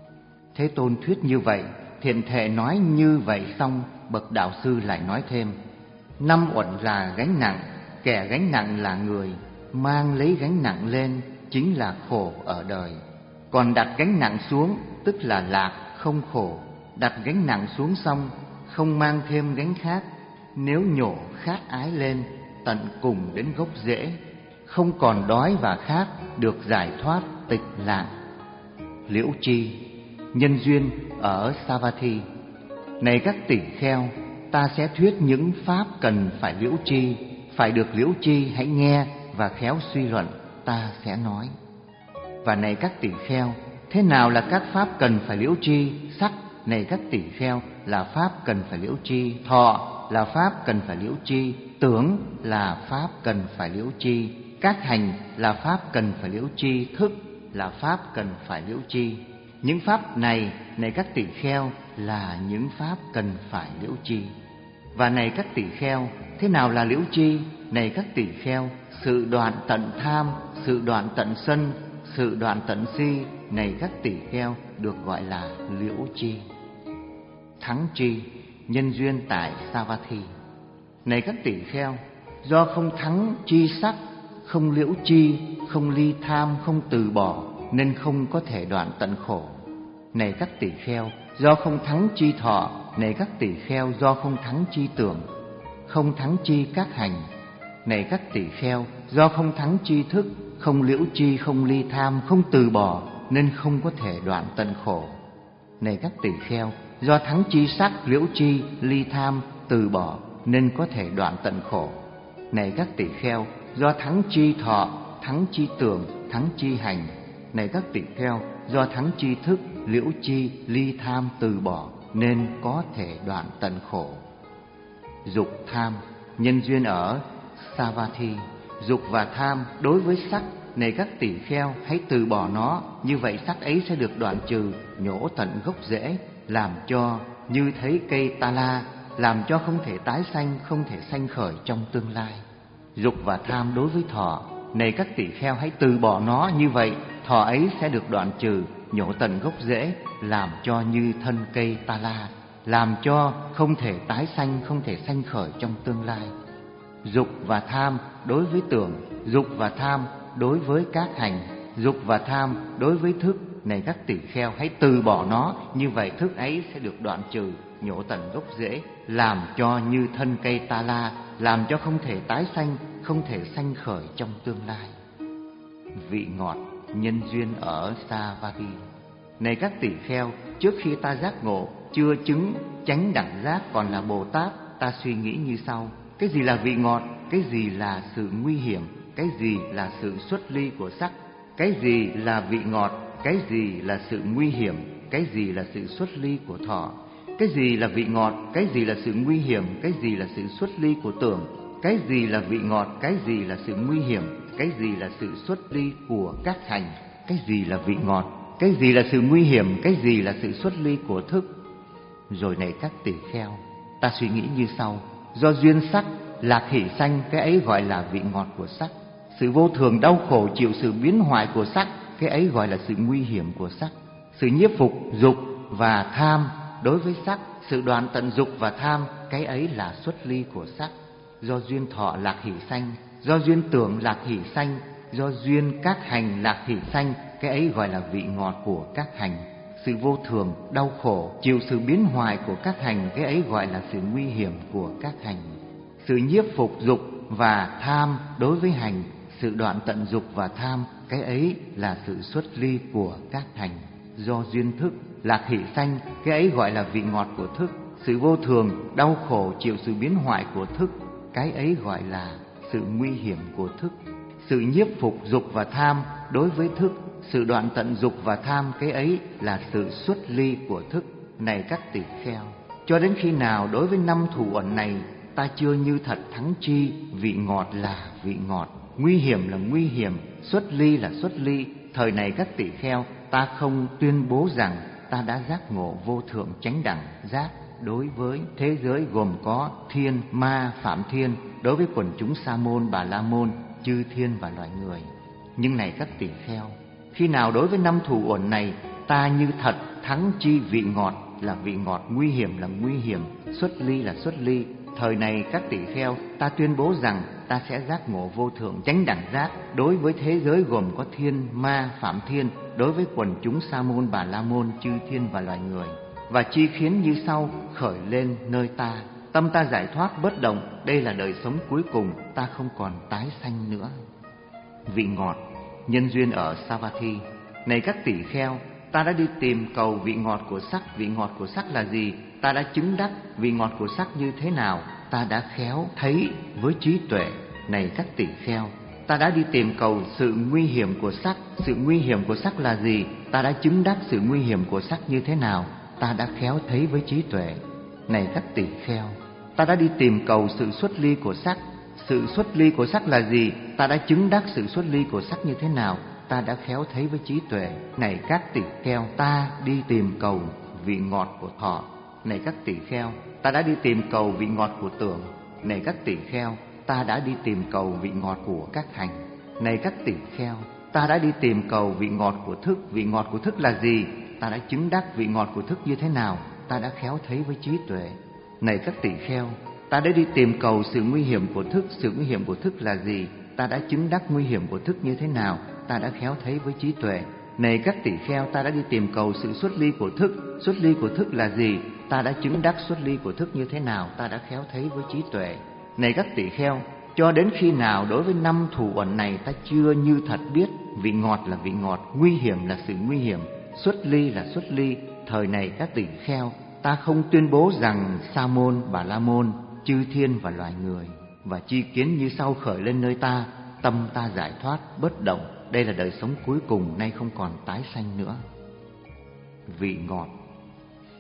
Thế Tôn thuyết như vậy, thiện thệ nói như vậy xong, bậc đạo sư lại nói thêm: năm uẩn là gánh nặng, kẻ gánh nặng là người, mang lấy gánh nặng lên chính là khổ ở đời. Còn đặt gánh nặng xuống tức là lạc, không khổ. Đặt gánh nặng xuống xong, không mang thêm gánh khác. Nếu nhổ khát ái lên, tận cùng đến gốc rễ, không còn đói và khát, được giải thoát tịch lạc. Liễu chi, nhân duyên ở Savatthi. Này các tỳ kheo, ta sẽ thuyết những pháp cần phải liễu chi. Phải được liễu chi, hãy nghe và khéo suy luận, ta sẽ nói. Và này các tỳ kheo, thế nào là các pháp cần phải liễu chi? Sắc này các tỳ kheo là pháp cần phải liễu chi. Thọ là pháp cần phải liễu chi. Tưởng là pháp cần phải liễu chi. Các hành là pháp cần phải liễu chi. Thức là pháp cần phải liễu chi. Những pháp này, này các tỳ kheo, là những pháp cần phải liễu chi. Và này các tỳ kheo, thế nào là liễu chi? Này các tỳ kheo, sự đoạn tận tham, sự đoạn tận sân, sự đoạn tận si, này các tỳ kheo, được gọi là liễu chi. Thắng chi, nhân duyên tại Savatthi. Này các tỳ kheo, do không thắng chi sắc, không liễu chi, không ly tham, không từ bỏ, nên không có thể đoạn tận khổ. Này các tỳ kheo, do không thắng chi thọ. Này các tỳ kheo, do không thắng chi tưởng, không thắng chi các hành. Này các tỳ kheo, do không thắng chi thức, không liễu chi, không ly tham, không từ bỏ, nên không có thể đoạn tận khổ. Này các tỳ kheo, do thắng chi sắc, liễu chi, ly tham, từ bỏ, nên có thể đoạn tận khổ. Này các tỳ kheo, do thắng chi thọ, thắng chi tưởng, thắng chi hành. Này các tỳ kheo, do thắng chi thức, liễu chi, ly tham, từ bỏ, nên có thể đoạn tận khổ. Dục tham, nhân duyên ở Savatthi. Dục và tham đối với sắc, này các tỷ kheo hãy từ bỏ nó, như vậy sắc ấy sẽ được đoạn trừ, nhổ tận gốc rễ, làm cho như thấy cây ta la, làm cho không thể tái sanh, không thể sanh khởi trong tương lai. Dục và tham đối với thọ, này các tỷ kheo hãy từ bỏ nó, như vậy thọ ấy sẽ được đoạn trừ, nhổ tận gốc rễ, làm cho như thân cây ta la, làm cho không thể tái sanh, không thể sanh khởi trong tương lai. Dục và tham đối với tưởng, dục và tham đối với các hành, dục và tham đối với thức, này các tỷ kheo hãy từ bỏ nó, như vậy thức ấy sẽ được đoạn trừ, nhổ tận gốc rễ, làm cho như thân cây ta la, làm cho không thể tái sanh, không thể sanh khởi trong tương lai. Vị ngọt, nhân duyên ở Savatthi. Này các tỷ kheo, trước khi ta giác ngộ, chưa chứng chánh đẳng giác còn là Bồ Tát, ta suy nghĩ như sau: cái gì là vị ngọt, cái gì là sự nguy hiểm, cái gì là sự xuất ly của sắc, cái gì là vị ngọt, cái gì là sự nguy hiểm, cái gì là sự xuất ly của thọ, cái gì là vị ngọt, cái gì là sự nguy hiểm, cái gì là sự xuất ly của tưởng, cái gì là vị ngọt, cái gì là sự nguy hiểm, cái gì là sự xuất ly của các hành, cái gì là vị ngọt, cái gì là sự nguy hiểm, cái gì là sự xuất ly của thức. Rồi này các tỷ kheo, ta suy nghĩ như sau: do duyên sắc, lạc hỷ sanh, cái ấy gọi là vị ngọt của sắc. Sự vô thường đau khổ chịu sự biến hoại của sắc, cái ấy gọi là sự nguy hiểm của sắc. Sự nhiếp phục dục và tham đối với sắc, sự đoạn tận dục và tham, cái ấy là xuất ly của sắc. Do duyên thọ lạc hỷ sanh, do duyên tưởng lạc hỷ sanh, do duyên các hành lạc hỷ sanh, cái ấy gọi là vị ngọt của các hành. Sự vô thường đau khổ chịu sự biến hoại của các hành, cái ấy gọi là sự nguy hiểm của các hành. Sự nhiếp phục dục và tham đối với hành, sự đoạn tận dục và tham, cái ấy là sự xuất ly của các hành. Do duyên thức lạc hỷ sanh, cái ấy gọi là vị ngọt của thức. Sự vô thường đau khổ chịu sự biến hoại của thức, cái ấy gọi là sự nguy hiểm của thức. Sự nhiếp phục dục và tham đối với thức, sự đoạn tận dục và tham, cái ấy là sự xuất ly của thức. Này các tỷ kheo, cho đến khi nào đối với năm thủ uẩn này ta chưa như thật thắng chi, vị ngọt là vị ngọt, nguy hiểm là nguy hiểm, xuất ly là xuất ly, thời này các tỷ kheo, ta không tuyên bố rằng ta đã giác ngộ vô thượng chánh đẳng giác đối với thế giới gồm có thiên, ma, phạm thiên, đối với quần chúng sa môn, bà la môn, chư thiên và loài người. Nhưng này các tỷ kheo, khi nào đối với năm thủ uẩn này ta như thật thắng chi, vị ngọt là vị ngọt, nguy hiểm là nguy hiểm, xuất ly là xuất ly, thời này các tỷ kheo, ta tuyên bố rằng ta sẽ giác ngộ vô thượng chánh đẳng giác đối với thế giới gồm có thiên, ma, phạm thiên, đối với quần chúng sa môn, bà la môn, chư thiên và loài người. Và chi khiến như sau khởi lên nơi ta: tâm ta giải thoát bất động, đây là đời sống cuối cùng, ta không còn tái sanh nữa. Vị ngọt, nhân duyên ở Savatthi. Này các tỷ kheo, ta đã đi tìm cầu vị ngọt của sắc. Vị ngọt của sắc là gì? Ta đã chứng đắc vị ngọt của sắc như thế nào? Ta đã khéo thấy với trí tuệ. Này các tỷ kheo, ta đã đi tìm cầu sự nguy hiểm của sắc. Sự nguy hiểm của sắc là gì? Ta đã chứng đắc sự nguy hiểm của sắc như thế nào? Ta đã khéo thấy với trí tuệ. Này các tỷ kheo, ta đã đi tìm cầu sự xuất ly của sắc. Sự xuất ly của sắc là gì? Ta đã chứng đắc sự xuất ly của sắc như thế nào? Ta đã khéo thấy với trí tuệ. Này các tỷ kheo, ta đi tìm cầu vị ngọt của thọ. Này các tỷ kheo, ta đã đi tìm cầu vị ngọt của tưởng. Này các tỷ kheo, ta đã đi tìm cầu vị ngọt của các hành. Này các tỷ kheo, ta đã đi tìm cầu vị ngọt của thức. Vị ngọt của thức là gì? Ta đã chứng đắc vị ngọt của thức như thế nào? Ta đã khéo thấy với trí tuệ. Này các tỷ kheo, ta đã đi tìm cầu sự nguy hiểm của thức. Sự nguy hiểm của thức là gì? Ta đã chứng đắc nguy hiểm của thức như thế nào? Ta đã khéo thấy với trí tuệ. Này các tỷ kheo, ta đã đi tìm cầu sự xuất ly của thức. Xuất ly của thức là gì? Ta đã chứng đắc xuất ly của thức như thế nào? Ta đã khéo thấy với trí tuệ. Này các tỷ kheo, cho đến khi nào đối với năm thủ uẩn này ta chưa như thật biết vị ngọt là vị ngọt, nguy hiểm là sự nguy hiểm, xuất ly là xuất ly, thời này các tỷ kheo, ta không tuyên bố rằng sa môn, bà la môn, chư thiên và loài người. Và chi kiến như sau khởi lên nơi ta: tâm ta giải thoát bất động, đây là đời sống cuối cùng, nay không còn tái sanh nữa. Vị ngọt,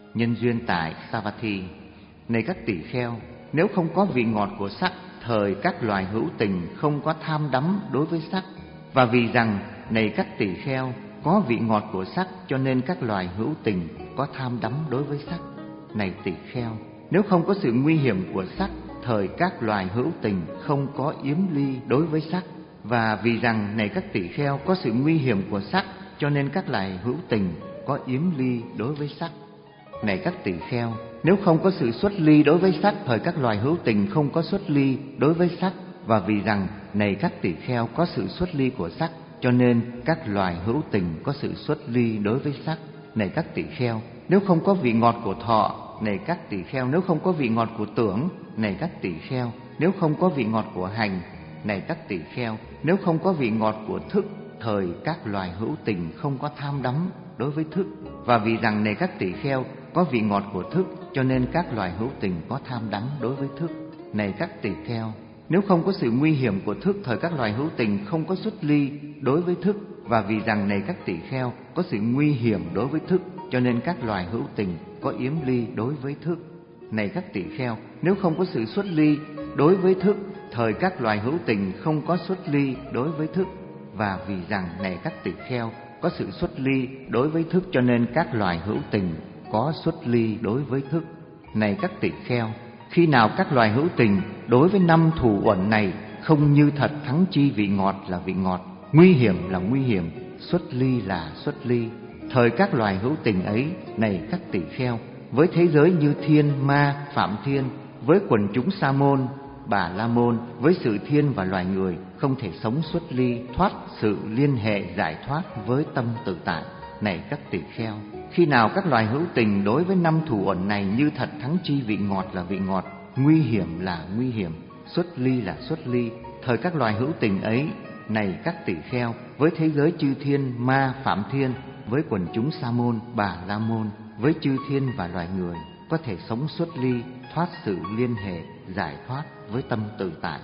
Nhân duyên tại Savatthi. Này các tỳ kheo, nếu không có vị ngọt của sắc, thời các loài hữu tình không có tham đắm đối với sắc. Và vì rằng, này các tỳ kheo, có vị ngọt của sắc, cho nên các loài hữu tình có tham đắm đối với sắc. Này tỳ kheo, nếu không có sự nguy hiểm của sắc, thời các loài hữu tình không có yếm ly đối với sắc. Và vì rằng, này các tỳ kheo, có sự nguy hiểm của sắc, cho nên các loài hữu tình có yếm ly đối với sắc. Này các tỳ kheo, nếu không có sự xuất ly đối với sắc, thời các loài hữu tình không có xuất ly đối với sắc. Và vì rằng, này các tỳ kheo, có sự xuất ly của sắc, cho nên các loài hữu tình có sự xuất ly đối với sắc. Này các tỳ kheo, nếu không có vị ngọt của thọ, này các tỳ kheo, nếu không có vị ngọt của tưởng, này các tỳ kheo, nếu không có vị ngọt của hành, này các tỳ kheo, nếu không có vị ngọt của thức, thời các loài hữu tình không có tham đắm đối với thức. Và vì rằng, này các tỳ kheo, có vị ngọt của thức, cho nên các loài hữu tình có tham đắm đối với thức. Này các tỳ kheo, nếu không có sự nguy hiểm của thức, thời các loài hữu tình không có xuất ly đối với thức. Và vì rằng, này các tỳ kheo, có sự nguy hiểm đối với thức, cho nên các loài hữu tình có yếm ly đối với thức. Này các tỳ kheo, nếu không có sự xuất ly đối với thức, thời các loài hữu tình không có xuất ly đối với thức. Và vì rằng, này các tỳ kheo, có sự xuất ly đối với thức, cho nên các loài hữu tình có xuất ly đối với thức. Này các tỳ kheo, khi nào các loài hữu tình đối với năm thủ uẩn này không như thật thắng chi, vị ngọt là vị ngọt, nguy hiểm là nguy hiểm, xuất ly là xuất ly, thời các loài hữu tình ấy, này các tỳ kheo, với thế giới như thiên, ma, phạm thiên, với quần chúng sa môn, bà la môn, với sự thiên và loài người, không thể sống xuất ly, thoát sự liên hệ giải thoát với tâm tự tại. Này các tỳ kheo, khi nào các loài hữu tình đối với năm thủ uẩn này như thật thắng chi, vị ngọt là vị ngọt, nguy hiểm là nguy hiểm, xuất ly là xuất ly, thời các loài hữu tình ấy, này các tỳ kheo, với thế giới chư thiên, ma, phạm thiên, với quần chúng sa môn, bà la môn, với chư thiên và loài người, có thể sống xuất ly, thoát sự liên hệ giải thoát với tâm tự tại.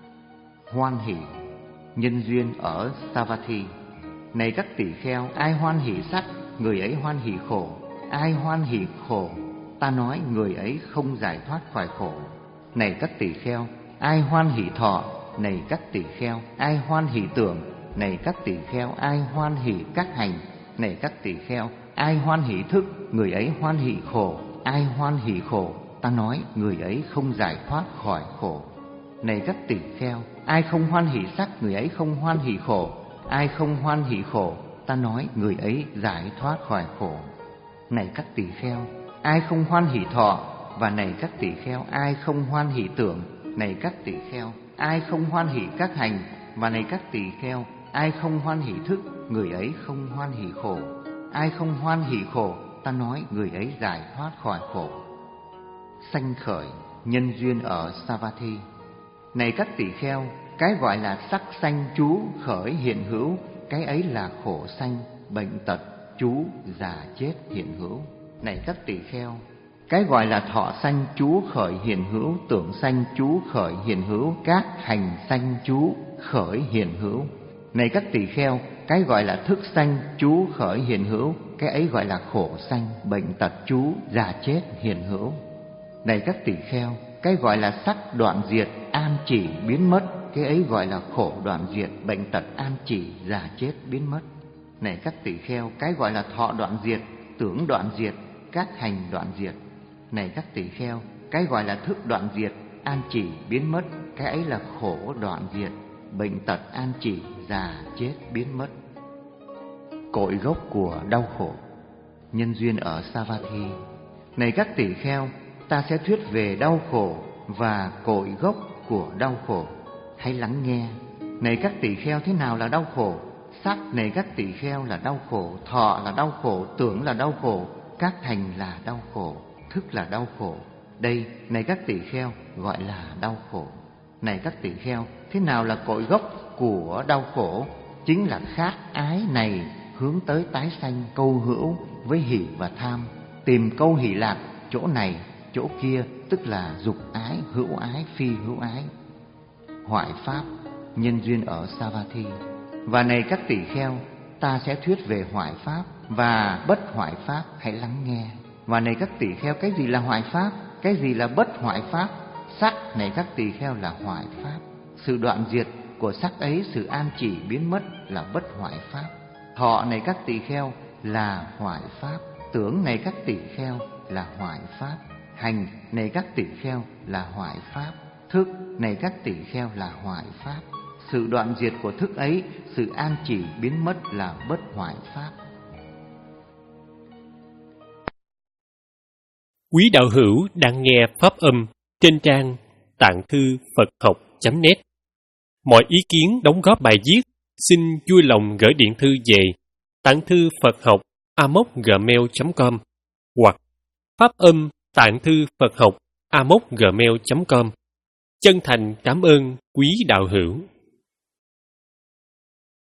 Hoan hỷ. Nhân duyên ở Savatthi. Này các tỳ kheo, ai hoan hỷ sắc, người ấy hoan hỷ khổ. Ai hoan hỷ khổ, ta nói người ấy không giải thoát khỏi khổ. Này các tỳ kheo, ai hoan hỷ thọ, này các tỳ kheo, ai hoan hỷ tưởng, này các tỳ kheo, ai hoan hỷ các hành, này các tỳ kheo, ai hoan hỷ thức, người ấy hoan hỷ khổ. Ai hoan hỷ khổ, ta nói người ấy không giải thoát khỏi khổ. Này các tỳ kheo, ai không hoan hỷ sắc, người ấy không hoan hỷ khổ. Ai không hoan hỷ khổ, ta nói người ấy giải thoát khỏi khổ. Này các tỳ kheo, ai không hoan hỷ thọ, và này các tỳ kheo, ai không hoan hỷ tưởng, này các tỳ kheo, ai không hoan hỷ các hành, và này các tỳ kheo, ai không hoan hỷ thức, người ấy không hoan hỷ khổ. Ai không hoan hỷ khổ, ta nói người ấy giải thoát khỏi khổ. Sanh khởi. Nhân duyên ở Savatthi. Này các tỳ kheo, cái gọi là sắc sanh trú khởi hiện hữu, cái ấy là khổ sanh, bệnh tật, trú, già chết hiện hữu. Này các tỳ kheo, cái gọi là thọ sanh trú khởi hiện hữu, tưởng sanh trú khởi hiện hữu, các hành sanh trú khởi hiện hữu. Này các tỳ kheo, cái gọi là thức sanh trú khởi hiện hữu, cái ấy gọi là khổ sanh, bệnh tật trú, già chết hiện hữu. Này các tỳ kheo, cái gọi là sắc đoạn diệt, an chỉ biến mất, cái ấy gọi là khổ đoạn diệt, bệnh tật an chỉ, già chết biến mất. Này các tỳ kheo, cái gọi là thọ đoạn diệt, tưởng đoạn diệt, các hành đoạn diệt. Này các tỳ kheo, cái gọi là thức đoạn diệt, an chỉ biến mất, cái ấy là khổ đoạn diệt, bệnh tật an chỉ, già chết biến mất. Cội gốc của đau khổ. Nhân duyên ở Savatthi. Này các tỳ kheo, ta sẽ thuyết về đau khổ và cội gốc của đau khổ. Hãy lắng nghe. Này các tỳ kheo, thế nào là đau khổ? Sắc, này các tỳ kheo, là đau khổ. Thọ là đau khổ, tưởng là đau khổ, các hành là đau khổ, thức là đau khổ. Đây, này các tỳ kheo, gọi là đau khổ. Này các tỳ kheo, thế nào là cội gốc của đau khổ? Chính là khát ái này hướng tới tái sanh, câu hữu với hỷ và tham, tìm câu hỷ lạc chỗ này chỗ kia, tức là dục ái, hữu ái, phi hữu ái. Hoại pháp. Nhân duyên ở Savatthi. Và này các tỳ kheo, ta sẽ thuyết về hoại pháp và bất hoại pháp, hãy lắng nghe. Và này các tỷ kheo, cái gì là hoại pháp? Cái gì là bất hoại pháp? Sắc này các tỷ kheo là hoại pháp. Sự đoạn diệt của sắc ấy, sự an chỉ biến mất là bất hoại pháp. Thọ này các tỷ kheo là hoại pháp. Tưởng này các tỷ kheo là hoại pháp. Hành này các tỷ kheo là hoại pháp. Thức này các tỷ kheo là hoại pháp. Sự đoạn diệt của thức ấy, sự an chỉ biến mất là bất hoại pháp. Quý đạo hữu đang nghe pháp âm trên trang tạng thư Phật học chấm net. Mọi ý kiến đóng góp bài viết xin vui lòng gửi điện thư về tạng thư Phật học a mốc gmail chấm com hoặc pháp âm tạng thư Phật học a mốc gmail chấm com. Chân thành cảm ơn quý đạo hữu.